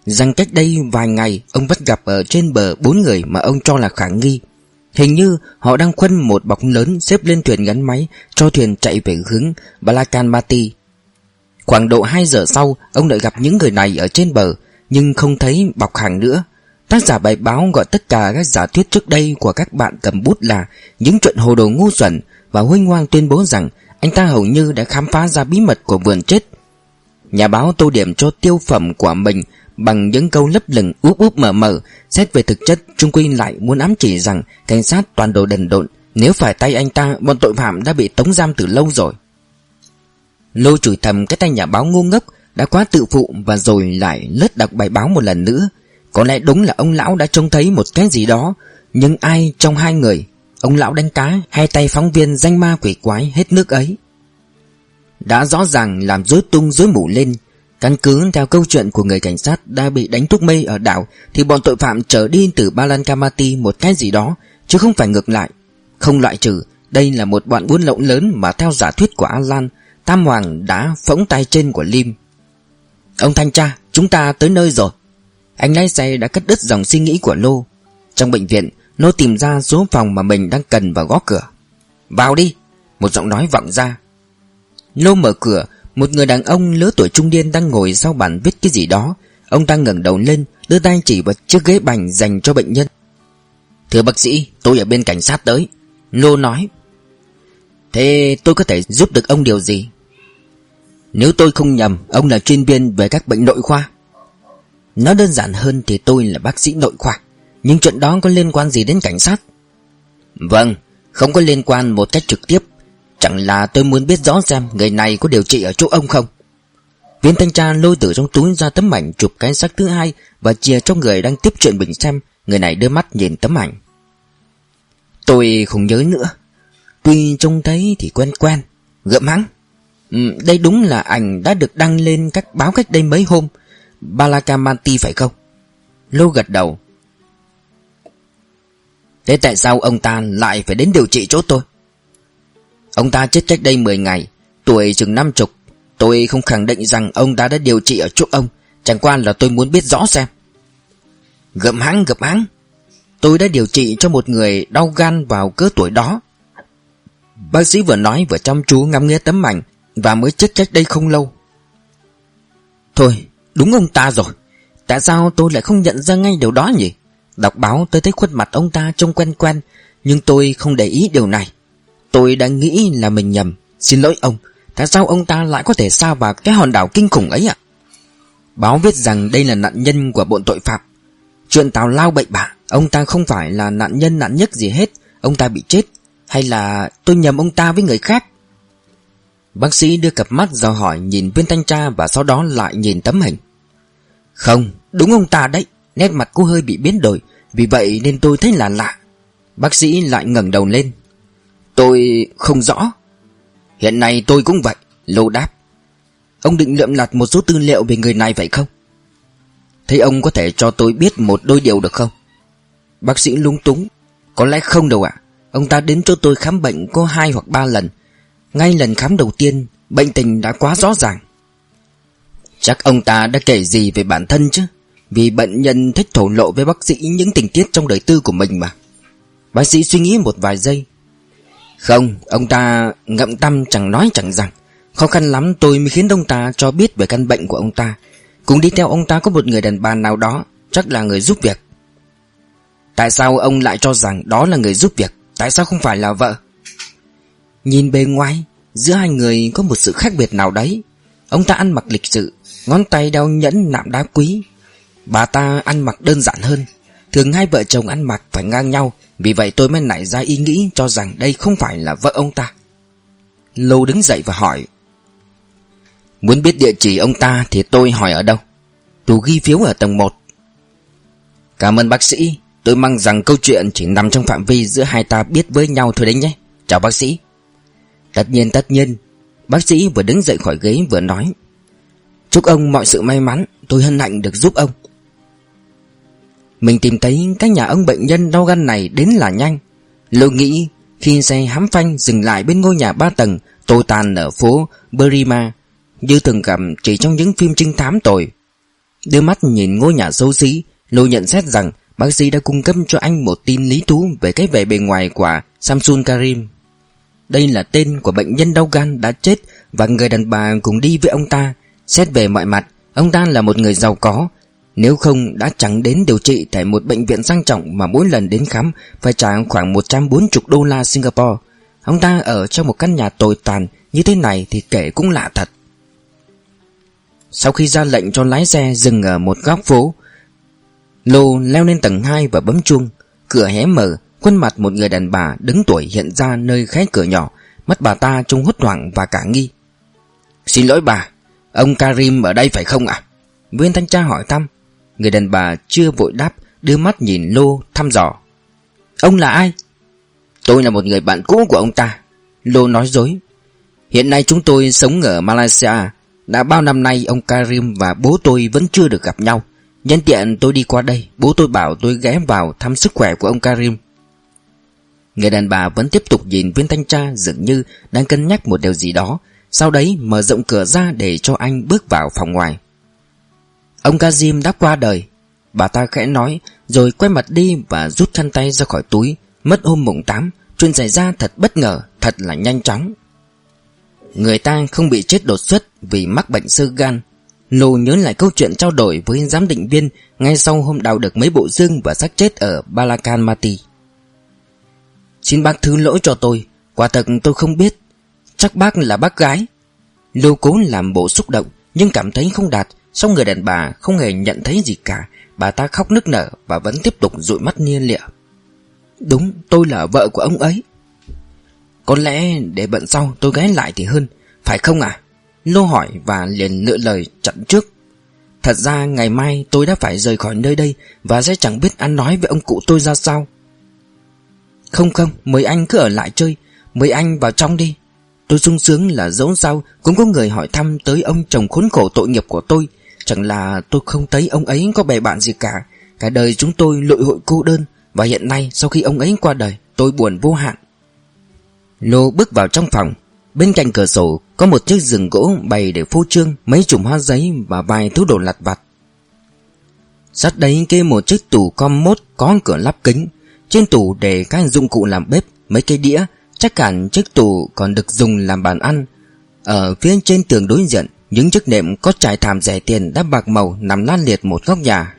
rằng cách đây vài ngày ông bắt gặp ở trên bờ bốn người mà ông cho là khả nghi. Hình như họ đang khuân một bọc lớn xếp lên thuyền gắn máy cho thuyền chạy về hướng Balakan-Mati. Khoảng độ hai giờ sau, ông lại gặp những người này ở trên bờ, nhưng không thấy bọc hàng nữa. Tác giả bài báo gọi tất cả các giả thuyết trước đây của các bạn cầm bút là những chuyện hồ đồ ngu xuẩn, và huênh hoang tuyên bố rằng anh ta hầu như đã khám phá ra bí mật của vườn chết. Nhà báo tô điểm cho tiêu phẩm của mình bằng những câu lấp lửng úp úp mở mở. Xét về thực chất, chung quy lại muốn ám chỉ rằng cảnh sát toàn đồ đần độn. Nếu phải tay anh ta, bọn tội phạm đã bị tống giam từ lâu rồi. Lô chửi thầm cái tay nhà báo ngu ngốc đã quá tự phụ, và rồi lại lướt đọc bài báo một lần nữa. Có lẽ đúng là ông lão đã trông thấy một cái gì đó, nhưng ai trong hai người, ông lão đánh cá hay tay phóng viên danh ma quỷ quái hết nước ấy, đã rõ ràng làm rối tung rối mù lên. Căn cứ theo câu chuyện của người cảnh sát đã bị đánh thuốc mê ở đảo, thì bọn tội phạm trở đi từ Balakan-Mati một cái gì đó, chứ không phải ngược lại. Không loại trừ đây là một bọn buôn lậu lớn mà theo giả thuyết của Alan, Tam Hoàng đã phỗng tay trên của Lim. Ông thanh tra, chúng ta tới nơi rồi. Anh lái xe đã cắt đứt dòng suy nghĩ của Lô. Trong bệnh viện, Lô tìm ra số phòng mà mình đang cần và gõ cửa. Vào đi, một giọng nói vọng ra. Lô mở cửa. Một người đàn ông lứa tuổi trung niên đang ngồi sau bàn viết cái gì đó. Ông ta ngẩng đầu lên, đưa tay chỉ vào chiếc ghế bành dành cho bệnh nhân. Thưa bác sĩ, tôi ở bên cảnh sát tới. Lô nói. Thế tôi có thể giúp được ông điều gì? Nếu tôi không nhầm, ông là chuyên viên về các bệnh nội khoa. Nói đơn giản hơn thì tôi là bác sĩ nội khoa. Nhưng chuyện đó có liên quan gì đến cảnh sát? Vâng, không có liên quan một cách trực tiếp. Chẳng là tôi muốn biết rõ xem người này có điều trị ở chỗ ông không. Viên thanh tra lôi từ trong túi ra tấm ảnh chụp cái xác thứ hai và chia cho người đang tiếp chuyện bình xem. Người này đưa mắt nhìn tấm ảnh. Tôi không nhớ nữa. Tuy trông thấy thì quen quen. Gượm hắng. ừ, Đây đúng là ảnh đã được đăng lên các báo cách đây mấy hôm. Balakan-Mati phải không? Lô gật đầu. Thế tại sao ông ta lại phải đến điều trị chỗ tôi? Ông ta chết cách đây mười ngày, tuổi chừng năm chục. Tôi không khẳng định rằng ông ta đã điều trị ở chỗ ông. Chẳng qua là tôi muốn biết rõ xem. Gậm hắng gậm hắng. Tôi đã điều trị cho một người đau gan vào cỡ tuổi đó. Bác sĩ vừa nói vừa chăm chú ngắm nghía tấm ảnh. Và mới chết cách đây không lâu. Thôi, đúng ông ta rồi. Tại sao tôi lại không nhận ra ngay điều đó nhỉ? Đọc báo tôi thấy khuôn mặt ông ta trông quen quen, nhưng tôi không để ý điều này. Tôi đã nghĩ là mình nhầm. Xin lỗi ông. Tại sao ông ta lại có thể sa vào cái hòn đảo kinh khủng ấy ạ? Báo viết rằng đây là nạn nhân của bọn tội phạm. Chuyện tào lao bậy bạ. Ông ta không phải là nạn nhân nạn nhất gì hết. Ông ta bị chết. Hay là tôi nhầm ông ta với người khác? Bác sĩ đưa cặp mắt dò hỏi nhìn viên thanh tra, và sau đó lại nhìn tấm hình. Không, đúng ông ta đấy. Nét mặt cô hơi bị biến đổi, vì vậy nên tôi thấy là lạ. Bác sĩ lại ngẩng đầu lên. Tôi không rõ. Hiện nay tôi cũng vậy. Lô đáp. Ông định lượm lặt một số tư liệu về người này phải không? Thế ông có thể cho tôi biết một đôi điều được không? Bác sĩ lúng túng. Có lẽ không đâu ạ. Ông ta đến chỗ tôi khám bệnh có hai hoặc ba lần. Ngay lần khám đầu tiên, bệnh tình đã quá rõ ràng. Chắc ông ta đã kể gì về bản thân chứ? Vì bệnh nhân thích thổ lộ với bác sĩ những tình tiết trong đời tư của mình mà. Bác sĩ suy nghĩ một vài giây. Không, ông ta ngậm tăm chẳng nói chẳng rằng. Khó khăn lắm tôi mới khiến ông ta cho biết về căn bệnh của ông ta. Cùng đi theo ông ta có một người đàn bà nào đó, chắc là người giúp việc. Tại sao ông lại cho rằng đó là người giúp việc? Tại sao không phải là vợ? Nhìn bề ngoài, giữa hai người có một sự khác biệt nào đấy. Ông ta ăn mặc lịch sự, ngón tay đeo nhẫn nạm đá quý. Bà ta ăn mặc đơn giản hơn. Thường hai vợ chồng ăn mặc phải ngang nhau. Vì vậy tôi mới nảy ra ý nghĩ cho rằng đây không phải là vợ ông ta. Lô đứng dậy và hỏi. Muốn biết địa chỉ ông ta thì tôi hỏi ở đâu? Tủ ghi phiếu ở tầng một. Cảm ơn bác sĩ. Tôi mong rằng câu chuyện chỉ nằm trong phạm vi giữa hai ta biết với nhau thôi đấy nhé. Chào bác sĩ. Tất nhiên tất nhiên. Bác sĩ vừa đứng dậy khỏi ghế vừa nói. Chúc ông mọi sự may mắn. Tôi hân hạnh được giúp ông. Mình tìm thấy cái nhà ông bệnh nhân đau gan này đến là nhanh. Lô nghĩ khi xe hám phanh dừng lại bên ngôi nhà ba tầng tồi tàn ở phố Berrima, như thường gặp chỉ trong những phim trinh thám tồi. Đưa mắt nhìn ngôi nhà xấu xí, Lô nhận xét rằng bác sĩ đã cung cấp cho anh một tin lý thú về cái vẻ bề ngoài của Samsul Karim. Đây là tên của bệnh nhân đau gan đã chết và người đàn bà cùng đi với ông ta. Xét về mọi mặt, ông ta là một người giàu có, nếu không đã chẳng đến điều trị tại một bệnh viện sang trọng mà mỗi lần đến khám phải trả khoảng một trăm bốn mươi đô la Singapore. Ông ta ở trong một căn nhà tồi tàn như thế này thì kể cũng lạ thật. Sau khi ra lệnh cho lái xe dừng ở một góc phố, Lô leo lên tầng hai và bấm chuông. Cửa hé mở, khuôn mặt một người đàn bà đứng tuổi hiện ra nơi khẽ cửa nhỏ. Mắt bà ta trông hốt hoảng và cả nghi. Xin lỗi bà, ông Karim ở đây phải không ạ? Viên thanh tra hỏi thăm. Người đàn bà chưa vội đáp, đưa mắt nhìn Lô thăm dò. Ông là ai? Tôi là một người bạn cũ của ông ta, Lô nói dối. Hiện nay chúng tôi sống ở Malaysia. Đã bao năm nay ông Karim và bố tôi vẫn chưa được gặp nhau. Nhân tiện tôi đi qua đây, bố tôi bảo tôi ghé vào thăm sức khỏe của ông Karim. Người đàn bà vẫn tiếp tục nhìn viên thanh tra, dường như đang cân nhắc một điều gì đó. Sau đấy mở rộng cửa ra để cho anh bước vào phòng ngoài. Ông Karim đã qua đời, bà ta khẽ nói, rồi quay mặt đi và rút khăn tay ra khỏi túi. Mất hôm mùng tám, chuyện xảy ra thật bất ngờ, thật là nhanh chóng. Người ta không bị chết đột xuất vì mắc bệnh xơ gan. Lô nhớ lại câu chuyện trao đổi với giám định viên ngay sau hôm đào được mấy bộ xương và xác chết ở Balakan Mati. Xin bác thứ lỗi cho tôi, quả thật tôi không biết. Chắc bác là bác gái. Lô cố làm bộ xúc động nhưng cảm thấy không đạt. Song người đàn bà không hề nhận thấy gì cả. Bà ta khóc nức nở và vẫn tiếp tục dụi mắt nia lịa. Đúng, tôi là vợ của ông ấy. Có lẽ để bận sau tôi ghé lại thì hơn, phải không ạ? À? Lô hỏi và liền lựa lời chặn trước. Thật ra ngày mai tôi đã phải rời khỏi nơi đây và sẽ chẳng biết ăn nói với ông cụ tôi ra sao. Không không, mời anh cứ ở lại chơi, mời anh vào trong đi. Tôi sung sướng là dẫu sao cũng có người hỏi thăm tới ông chồng khốn khổ tội nghiệp của tôi. Chẳng là tôi không thấy ông ấy có bè bạn gì cả. Cả đời chúng tôi lụi hội cô đơn. Và hiện nay sau khi ông ấy qua đời, tôi buồn vô hạn. Lô bước vào trong phòng. Bên cạnh cửa sổ có một chiếc giường gỗ bày để phô trương mấy chùm hoa giấy và vài thứ đồ lặt vặt. Sát đấy kê một chiếc tủ commode có cửa lắp kính. Trên tủ để các dụng cụ làm bếp, mấy cây đĩa. Chắc hẳn chiếc tủ còn được dùng làm bàn ăn. Ở phía trên tường đối diện, những chiếc nệm có trải thảm rẻ tiền đã bạc màu nằm lan liệt một góc nhà.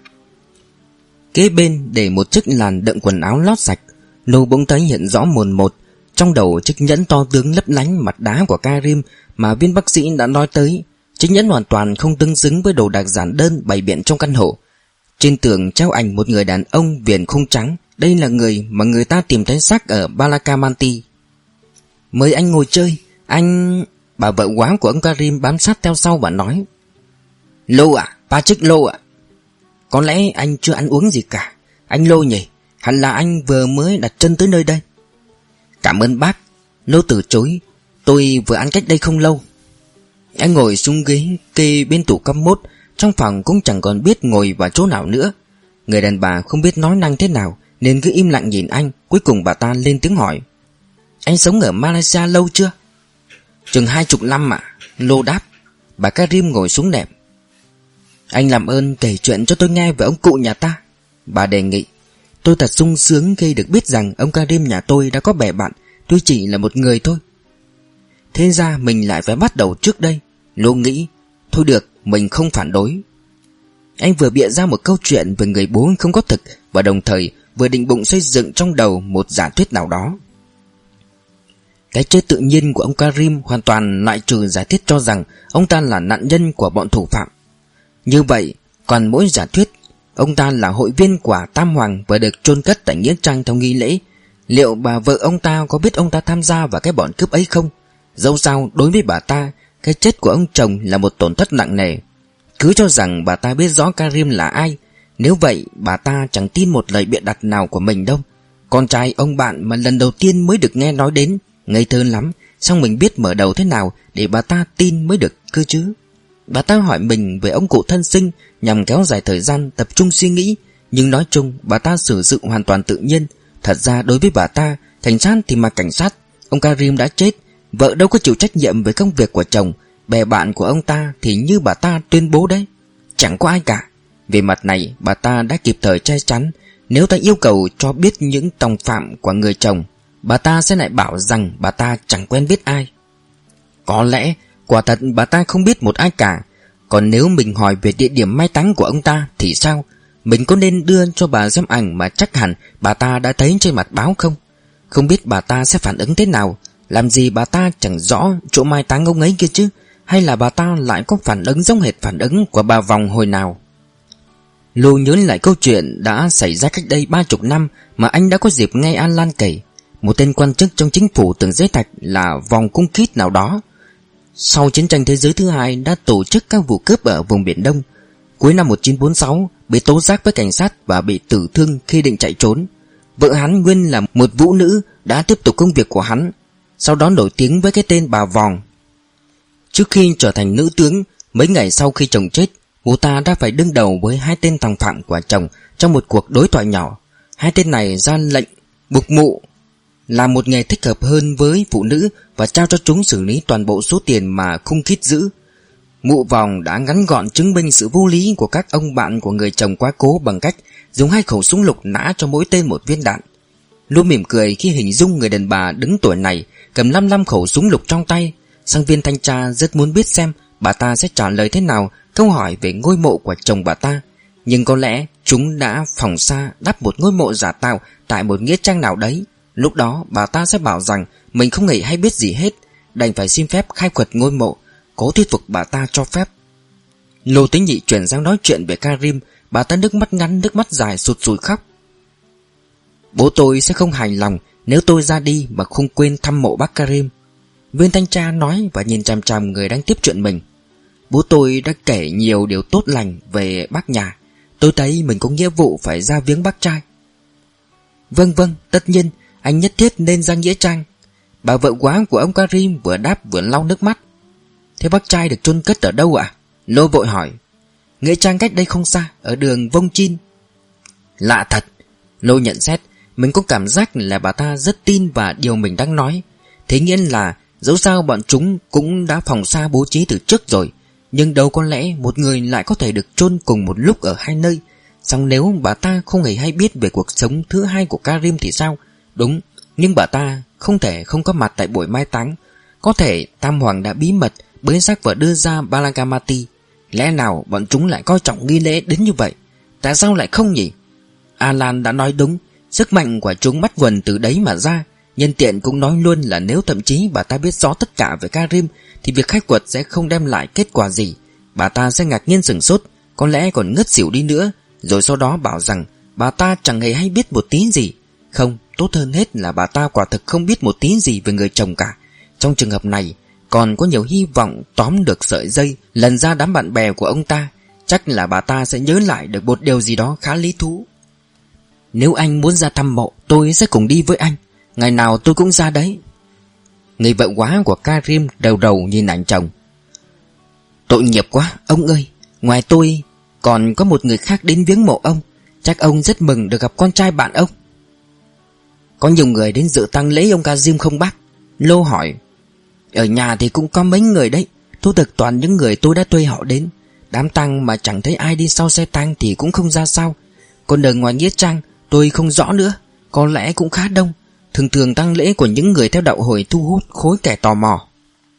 Kế bên để một chiếc làn đựng quần áo lót sạch. Lô bỗng thấy hiện rõ mồn một. Trong đầu chiếc nhẫn to tướng lấp lánh mặt đá của Karim mà viên bác sĩ đã nói tới. Chiếc nhẫn hoàn toàn không tương xứng với đồ đạc giản đơn bày biện trong căn hộ. Trên tường treo ảnh một người đàn ông viền khung trắng. Đây là người mà người ta tìm thấy xác ở Balakamanti. Mời anh ngồi chơi. Anh... Bà vợ quá của ông Karim bám sát theo sau và nói. Lô à, Patrick Lô à. Có lẽ anh chưa ăn uống gì cả. Anh Lô nhỉ, hẳn là anh vừa mới đặt chân tới nơi đây. Cảm ơn bác. Lô từ chối. Tôi vừa ăn cách đây không lâu. Anh ngồi xuống ghế kê bên tủ commode. Trong phòng cũng chẳng còn biết ngồi vào chỗ nào nữa. Người đàn bà không biết nói năng thế nào nên cứ im lặng nhìn anh. Cuối cùng bà ta lên tiếng hỏi. Anh sống ở Malaysia lâu chưa? Chừng hai chục năm ạ. Lô đáp. Bà Karim ngồi xuống nệm. Anh làm ơn kể chuyện cho tôi nghe về ông cụ nhà ta, bà đề nghị. Tôi thật sung sướng khi được biết rằng ông Karim nhà tôi đã có bè bạn. Tôi chỉ là một người thôi. Thế ra mình lại phải bắt đầu trước đây. Lô nghĩ. Thôi được, mình không phản đối. Anh vừa bịa ra một câu chuyện về người bố không có thực, và đồng thời vừa định bụng xây dựng trong đầu một giả thuyết nào đó. Cái chết tự nhiên của ông Karim hoàn toàn loại trừ giả thiết cho rằng ông ta là nạn nhân của bọn thủ phạm. Như vậy, còn mỗi giả thuyết ông ta là hội viên của Tam Hoàng và được chôn cất tại nghĩa trang theo nghi lễ. Liệu bà vợ ông ta có biết ông ta tham gia vào cái bọn cướp ấy không? Dẫu sao đối với bà ta, cái chết của ông chồng là một tổn thất nặng nề. Cứ cho rằng bà ta biết rõ Karim là ai. Nếu vậy bà ta chẳng tin một lời bịa đặt nào của mình đâu. Con trai ông bạn mà lần đầu tiên mới được nghe nói đến, ngây thơ lắm. Xong mình biết mở đầu thế nào để bà ta tin mới được cơ chứ. Bà ta hỏi mình về ông cụ thân sinh nhằm kéo dài thời gian tập trung suy nghĩ. Nhưng nói chung bà ta xử sự hoàn toàn tự nhiên. Thật ra đối với bà ta, cảnh sát thì mà cảnh sát. Ông Karim đã chết, vợ đâu có chịu trách nhiệm về công việc của chồng. Bè bạn của ông ta thì như bà ta tuyên bố đấy, chẳng có ai cả. Về mặt này bà ta đã kịp thời che chắn. Nếu ta yêu cầu cho biết những tòng phạm của người chồng, bà ta sẽ lại bảo rằng bà ta chẳng quen biết ai. Có lẽ quả thật bà ta không biết một ai cả. Còn nếu mình hỏi về địa điểm mai táng của ông ta thì sao? Mình có nên đưa cho bà xem ảnh mà chắc hẳn bà ta đã thấy trên mặt báo không? Không biết bà ta sẽ phản ứng thế nào. Làm gì bà ta chẳng rõ chỗ mai táng ông ấy kia chứ? Hay là bà ta lại có phản ứng giống hệt phản ứng của bà Vòng hồi nào? Lô nhớ lại câu chuyện đã xảy ra cách đây ba chục năm mà anh đã có dịp nghe An Lan kể. Một tên quan chức trong chính phủ tưởng Giới Thạch là Vòng Cung Kít nào đó, sau chiến tranh thế giới thứ hai đã tổ chức các vụ cướp ở vùng Biển Đông. Cuối năm một nghìn chín trăm bốn mươi sáu bị tố giác với cảnh sát và bị tử thương khi định chạy trốn. Vợ hắn nguyên là một vũ nữ đã tiếp tục công việc của hắn, sau đó nổi tiếng với cái tên bà Vòng. Trước khi trở thành nữ tướng, mấy ngày sau khi chồng chết, cô ta đã phải đương đầu với hai tên tòng phạm của chồng trong một cuộc đối thoại nhỏ. Hai tên này ra lệnh buộc mụ là một nghề thích hợp hơn với phụ nữ và trao cho chúng xử lý toàn bộ số tiền mà Khung Khít giữ. Mụ Vòng đã ngắn gọn chứng minh sự vô lý của các ông bạn của người chồng quá cố bằng cách dùng hai khẩu súng lục nã cho mỗi tên một viên đạn. Luôn mỉm cười khi hình dung người đàn bà đứng tuổi này cầm năm năm khẩu súng lục trong tay. Sang viên thanh tra rất muốn biết xem bà ta sẽ trả lời thế nào câu hỏi về ngôi mộ của chồng bà ta. Nhưng có lẽ chúng đã phòng xa đắp một ngôi mộ giả tạo tại một nghĩa trang nào đấy. Lúc đó bà ta sẽ bảo rằng mình không hề hay biết gì hết, đành phải xin phép khai quật ngôi mộ, cố thuyết phục bà ta cho phép. Lô Tế Nhị chuyển sang nói chuyện về Karim. Bà ta nước mắt ngắn nước mắt dài sụt sùi khóc. Bố tôi sẽ không hài lòng nếu tôi ra đi mà không quên thăm mộ bác Karim, viên thanh tra nói và nhìn chằm chằm người đang tiếp chuyện mình. Bố tôi đã kể nhiều điều tốt lành về bác nhà. Tôi thấy mình có nghĩa vụ phải ra viếng bác trai. Vâng vâng, tất nhiên anh nhất thiết nên ra nghĩa trang. Bà vợ quá của ông Karim vừa đáp vừa lau nước mắt. Thế bác trai được chôn cất ở đâu ạ? Lô vội hỏi. Nghĩa trang cách đây không xa, ở đường Vông Chin. Lạ thật. Lô nhận xét. Mình có cảm giác là bà ta rất tin vào điều mình đang nói. Thế nghĩa là dẫu sao bọn chúng cũng đã phòng xa bố trí từ trước rồi. Nhưng đâu có lẽ một người lại có thể được chôn cùng một lúc ở hai nơi. Song nếu bà ta không hề hay biết về cuộc sống thứ hai của Karim thì sao? Đúng, nhưng bà ta không thể không có mặt tại buổi mai táng. Có thể Tam Hoàng đã bí mật bới xác và đưa ra Balagamati. Lẽ nào bọn chúng lại coi trọng nghi lễ đến như vậy? Tại sao lại không nhỉ? Alan đã nói đúng, sức mạnh của chúng bắt nguồn từ đấy mà ra. Nhân tiện cũng nói luôn là nếu thậm chí bà ta biết rõ tất cả về Karim thì việc khai quật sẽ không đem lại kết quả gì. Bà ta sẽ ngạc nhiên sửng sốt, có lẽ còn ngất xỉu đi nữa, rồi sau đó bảo rằng bà ta chẳng hề hay biết một tí gì. Không, tốt hơn hết là bà ta quả thực không biết một tí gì về người chồng cả. Trong trường hợp này còn có nhiều hy vọng tóm được sợi dây lần ra đám bạn bè của ông ta. Chắc là bà ta sẽ nhớ lại được một điều gì đó khá lý thú. Nếu anh muốn ra thăm mộ, tôi sẽ cùng đi với anh. Ngày nào tôi cũng ra đấy. Người vợ quá của Karim đầu đầu nhìn ảnh chồng. Tội nghiệp quá, ông ơi. Ngoài tôi còn có một người khác đến viếng mộ ông. Chắc ông rất mừng được gặp con trai bạn ông. Có nhiều người đến dự tang lễ ông Kazim không bác? Lô hỏi. Ở nhà thì cũng có mấy người đấy. Thú thực toàn những người tôi đã thuê họ đến. Đám tang mà chẳng thấy ai đi sau xe tang thì cũng không ra sao. Còn ở ngoài nghĩa trang tôi không rõ nữa. Có lẽ cũng khá đông. Thường thường tang lễ của những người theo đạo hồi thu hút khối kẻ tò mò.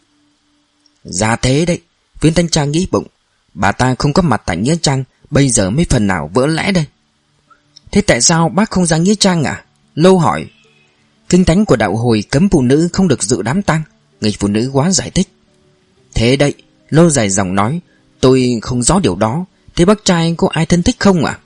Ra thế đấy. Viên thanh tra nghĩ bụng. Bà ta không có mặt tại nghĩa trang, bây giờ mới phần nào vỡ lẽ đây. Thế tại sao bác không ra nghĩa trang à? Lô hỏi. Kinh thánh của đạo hồi cấm phụ nữ không được dự đám tang. Người phụ nữ quá giải thích. Thế đấy, Lô dài dòng nói. Tôi không rõ điều đó. Thế bác trai có ai thân thích không ạ?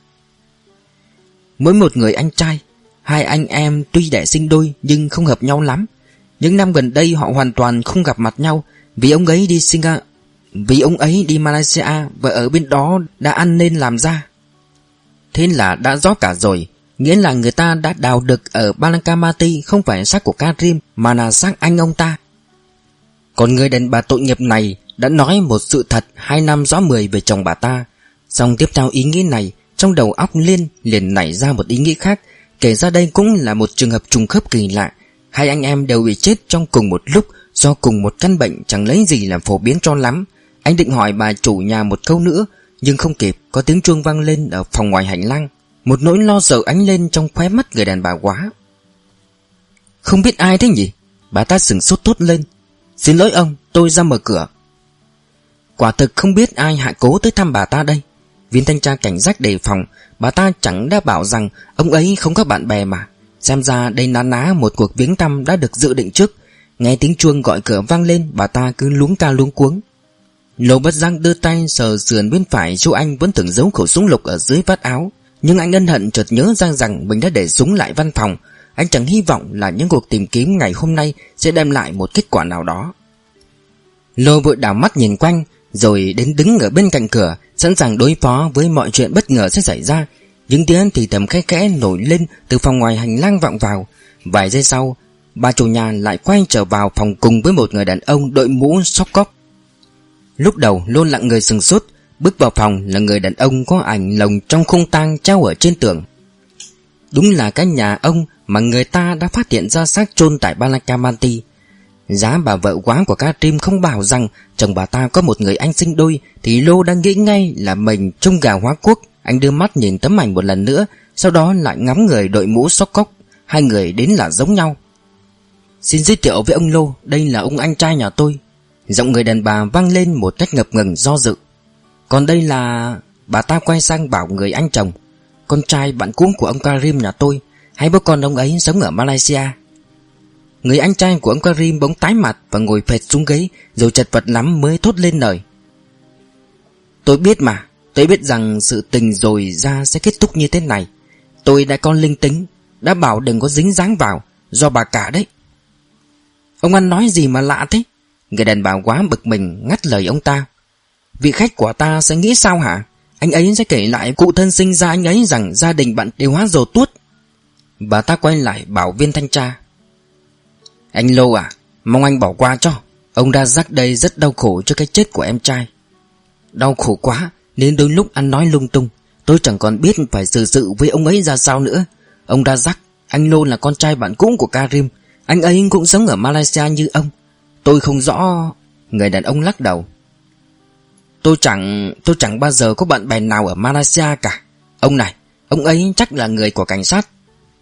Mỗi một người anh trai. Hai anh em tuy đẻ sinh đôi nhưng không hợp nhau lắm. Những năm gần đây họ hoàn toàn không gặp mặt nhau. Vì ông ấy đi Singapore, Vì ông ấy đi Malaysia và ở bên đó đã ăn nên làm ra. Thế là đã rõ cả rồi. Nghĩa là người ta đã đào được ở Balagamati không phải xác của Karim mà là xác anh ông ta. Còn người đàn bà tội nghiệp này đã nói một sự thật hai năm rõ mười về chồng bà ta. Xong tiếp theo ý nghĩ này, trong đầu óc Liên liền nảy ra một ý nghĩ khác. Kể ra đây cũng là một trường hợp trùng khớp kỳ lạ. Hai anh em đều bị chết trong cùng một lúc do cùng một căn bệnh chẳng lấy gì làm phổ biến cho lắm. Anh định hỏi bà chủ nhà một câu nữa, Nhưng không kịp, có tiếng chuông vang lên ở phòng ngoài hành lang. Một nỗi lo sợ ánh lên trong khóe mắt người đàn bà quá. Không biết ai thế nhỉ? Bà ta sửng sốt thốt lên. Xin lỗi ông, tôi ra mở cửa. Quả thực không biết ai hạ cố tới thăm bà ta đây. Viên thanh tra cảnh giác đề phòng. Bà ta chẳng đã bảo rằng ông ấy không có bạn bè mà. Xem ra đây ná ná một cuộc viếng thăm đã được dự định trước. Nghe tiếng chuông gọi cửa vang lên, bà ta cứ luống ca luống cuống. Lô Bất Giác đưa tay sờ sườn bên phải chỗ anh vẫn tưởng giấu khẩu súng lục ở dưới vạt áo. Nhưng anh ân hận chợt nhớ ra rằng mình đã để súng lại văn phòng. Anh chẳng hy vọng là những cuộc tìm kiếm ngày hôm nay sẽ đem lại một kết quả nào đó. Lô vội đảo mắt nhìn quanh, rồi đến đứng ở bên cạnh cửa, sẵn sàng đối phó với mọi chuyện bất ngờ sẽ xảy ra. Những tiếng thì thầm khẽ khẽ nổi lên từ phòng ngoài hành lang vọng vào. Vài giây sau, bà chủ nhà lại quay trở vào phòng cùng với một người đàn ông đội mũ sóc cóc. Lúc đầu Lô lặng người sừng sốt. Bước vào phòng là người đàn ông có ảnh lồng trong khung tang treo ở trên tường. Đúng là cái nhà ông mà người ta đã phát hiện ra xác chôn tại Badalamenti. Giá bà vợ quá của Karim không bảo rằng chồng bà ta có một người anh sinh đôi, thì Lô đang nghĩ ngay là mình trông gà hóa quốc. Anh đưa mắt nhìn tấm ảnh một lần nữa, sau đó lại ngắm người đội mũ sóc cóc. Hai người đến là giống nhau. Xin giới thiệu với ông Lô, đây là ông anh trai nhà tôi. Giọng người đàn bà vang lên một cách ngập ngừng do dự. Còn đây là... Bà ta quay sang bảo người anh chồng, con trai bạn cũ của ông Karim nhà tôi. Hai bố con ông ấy sống ở Malaysia. Người anh trai của ông Karim bỗng tái mặt và ngồi phệt xuống ghế, rồi chật vật lắm mới thốt lên lời. Tôi biết mà, tôi biết rằng sự tình rồi ra sẽ kết thúc như thế này. Tôi đã có linh tính, đã bảo đừng có dính dáng vào, do bà cả đấy. Ông ăn nói gì mà lạ thế? Người đàn bà quá bực mình ngắt lời ông ta. Vị khách của ta sẽ nghĩ sao hả? Anh ấy sẽ kể lại cụ thân sinh ra anh ấy rằng gia đình bạn đều hóa rồ tuốt. Bà ta quay lại bảo viên thanh tra. Anh Lô à, mong anh bỏ qua cho. Ông Đa Giác đây rất đau khổ cho cái chết của em trai. Đau khổ quá nên đôi lúc ăn nói lung tung. Tôi chẳng còn biết phải xử sự với ông ấy ra sao nữa. Ông Đa Giác, anh Lô là con trai bạn cũ của Karim. Anh ấy cũng sống ở Malaysia như ông. Tôi không rõ. Người đàn ông lắc đầu. Tôi chẳng Tôi chẳng bao giờ có bạn bè nào ở Malaysia cả. Ông này, ông ấy chắc là người của cảnh sát.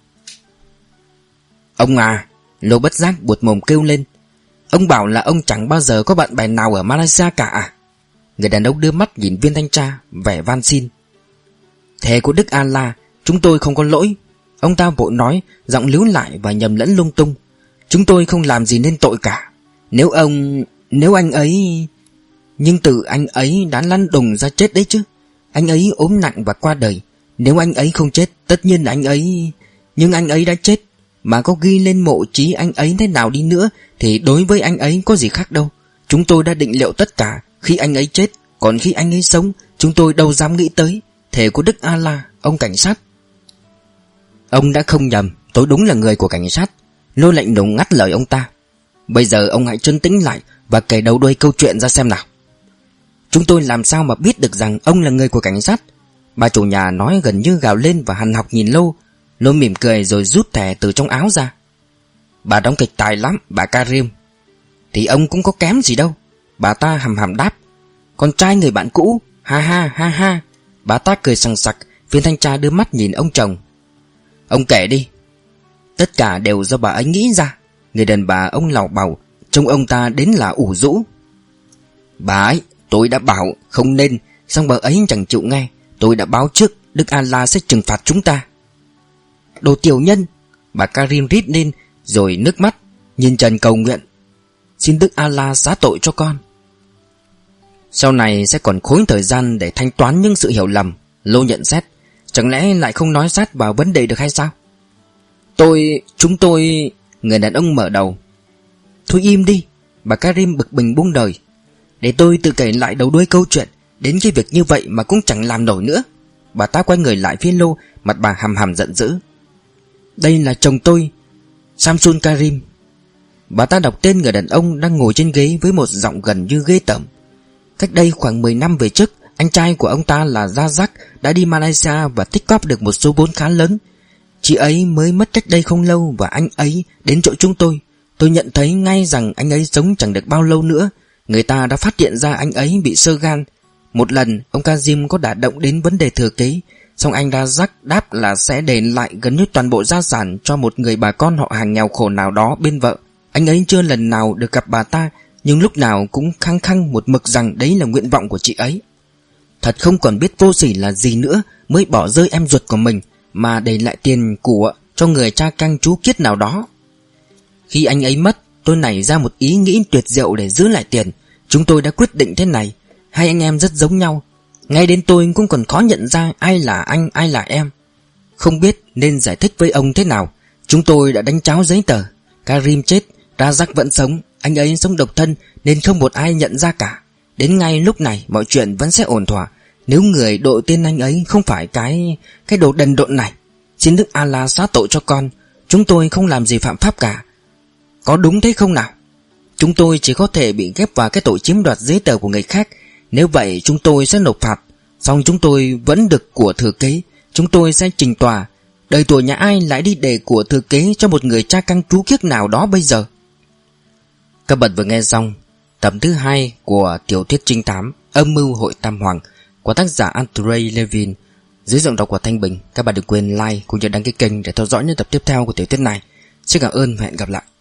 Ông à, Lô Bất Giác buột mồm kêu lên. Ông bảo là ông chẳng bao giờ có bạn bè nào ở Malaysia cả à? Người đàn ông đưa mắt nhìn viên thanh tra, vẻ van xin. Thề của Đức Allah, chúng tôi không có lỗi. Ông ta vội nói, giọng líu lại và nhầm lẫn lung tung. Chúng tôi không làm gì nên tội cả. Nếu ông... Nếu anh ấy... Nhưng từ anh ấy đã lăn đùng ra chết đấy chứ. Anh ấy ốm nặng và qua đời. Nếu anh ấy không chết, tất nhiên là anh ấy... Nhưng anh ấy đã chết. Mà có ghi lên mộ chí anh ấy thế nào đi nữa thì đối với anh ấy có gì khác đâu. Chúng tôi đã định liệu tất cả khi anh ấy chết. Còn khi anh ấy sống, chúng tôi đâu dám nghĩ tới. Thề của Đức Allah, ông cảnh sát. Ông đã không nhầm, tôi đúng là người của cảnh sát. Lô lạnh lùng ngắt lời ông ta. Bây giờ ông hãy trấn tĩnh lại và kể đầu đuôi câu chuyện ra xem nào. Chúng tôi làm sao mà biết được rằng ông là người của cảnh sát? Bà chủ nhà nói gần như gào lên và hằn học nhìn Lô. Lô mỉm cười rồi rút thẻ từ trong áo ra. Bà đóng kịch tài lắm, bà Karim. Thì ông cũng có kém gì đâu. Bà ta hầm hầm đáp. Con trai người bạn cũ. Ha ha ha ha. Bà ta cười sằng sặc. Viên thanh tra đưa mắt nhìn ông chồng. Ông kể đi. Tất cả đều do bà ấy nghĩ ra. Người đàn bà ông lào bào. Trông ông ta đến là ủ rũ. Bà ấy, tôi đã bảo không nên. Xong bà ấy chẳng chịu nghe. Tôi đã báo trước Đức Allah sẽ trừng phạt chúng ta. Đồ tiểu nhân. Bà Karim rít lên rồi nước mắt nhìn trần cầu nguyện. Xin Đức Allah xá tội cho con. Sau này sẽ còn khối thời gian để thanh toán những sự hiểu lầm. Lô nhận xét. Chẳng lẽ lại không nói sát vào vấn đề được hay sao? Tôi... Chúng tôi... Người đàn ông mở đầu. Thôi im đi. Bà Karim bực mình buông đời. Để tôi tự kể lại đầu đuôi câu chuyện. Đến cái việc như vậy mà cũng chẳng làm nổi nữa. Bà ta quay người lại phía Lô. Mặt bà hầm hầm giận dữ. Đây là chồng tôi, Samsun Karim. Bà ta đọc tên người đàn ông đang ngồi trên ghế với một giọng gần như ghê tởm. Cách đây khoảng mười năm về trước, anh trai của ông ta là Razak đã đi Malaysia và tích góp được một số vốn khá lớn. Chị ấy mới mất cách đây không lâu và anh ấy đến chỗ chúng tôi. Tôi nhận thấy ngay rằng anh ấy sống chẳng được bao lâu nữa. Người ta đã phát hiện ra anh ấy bị xơ gan. Một lần ông Kazim có đả động đến vấn đề thừa kế, xong anh Razak đáp là sẽ để lại gần như toàn bộ gia sản cho một người bà con họ hàng nghèo khổ nào đó bên vợ. Anh ấy chưa lần nào được gặp bà ta, nhưng lúc nào cũng khăng khăng một mực rằng đấy là nguyện vọng của chị ấy. Thật không còn biết vô sỉ là gì nữa, mới bỏ rơi em ruột của mình mà để lại tiền của cho người cha căng chú kiết nào đó. Khi anh ấy mất, tôi nảy ra một ý nghĩ tuyệt diệu để giữ lại tiền. Chúng tôi đã quyết định thế này. Hai anh em rất giống nhau, ngay đến tôi cũng còn khó nhận ra ai là anh, ai là em. Không biết nên giải thích với ông thế nào. Chúng tôi đã đánh tráo giấy tờ. Karim chết, Razak vẫn sống. Anh ấy sống độc thân nên không một ai nhận ra cả. Đến ngay lúc này mọi chuyện vẫn sẽ ổn thỏa, nếu người đội tên anh ấy không phải cái Cái đồ đần độn này. Xin Đức Allah xá tội cho con. Chúng tôi không làm gì phạm pháp cả. Có đúng thế không nào? Chúng tôi chỉ có thể bị ghép vào cái tội chiếm đoạt giấy tờ của người khác. Nếu vậy chúng tôi sẽ nộp phạt. Xong chúng tôi vẫn được của thừa kế. Chúng tôi sẽ trình tòa. Đời tuổi nhà ai lại đi để của thừa kế cho một người cha căng chú kiếc nào đó bây giờ? Các bạn vừa nghe xong tập thứ hai của tiểu thuyết trinh thám Âm mưu hội Tam Hoàng của tác giả Andrei Levin dưới giọng đọc của Thanh Bình. Các bạn đừng quên like cũng như đăng ký kênh để theo dõi những tập tiếp theo của tiểu thuyết này. Xin cảm ơn và hẹn gặp lại.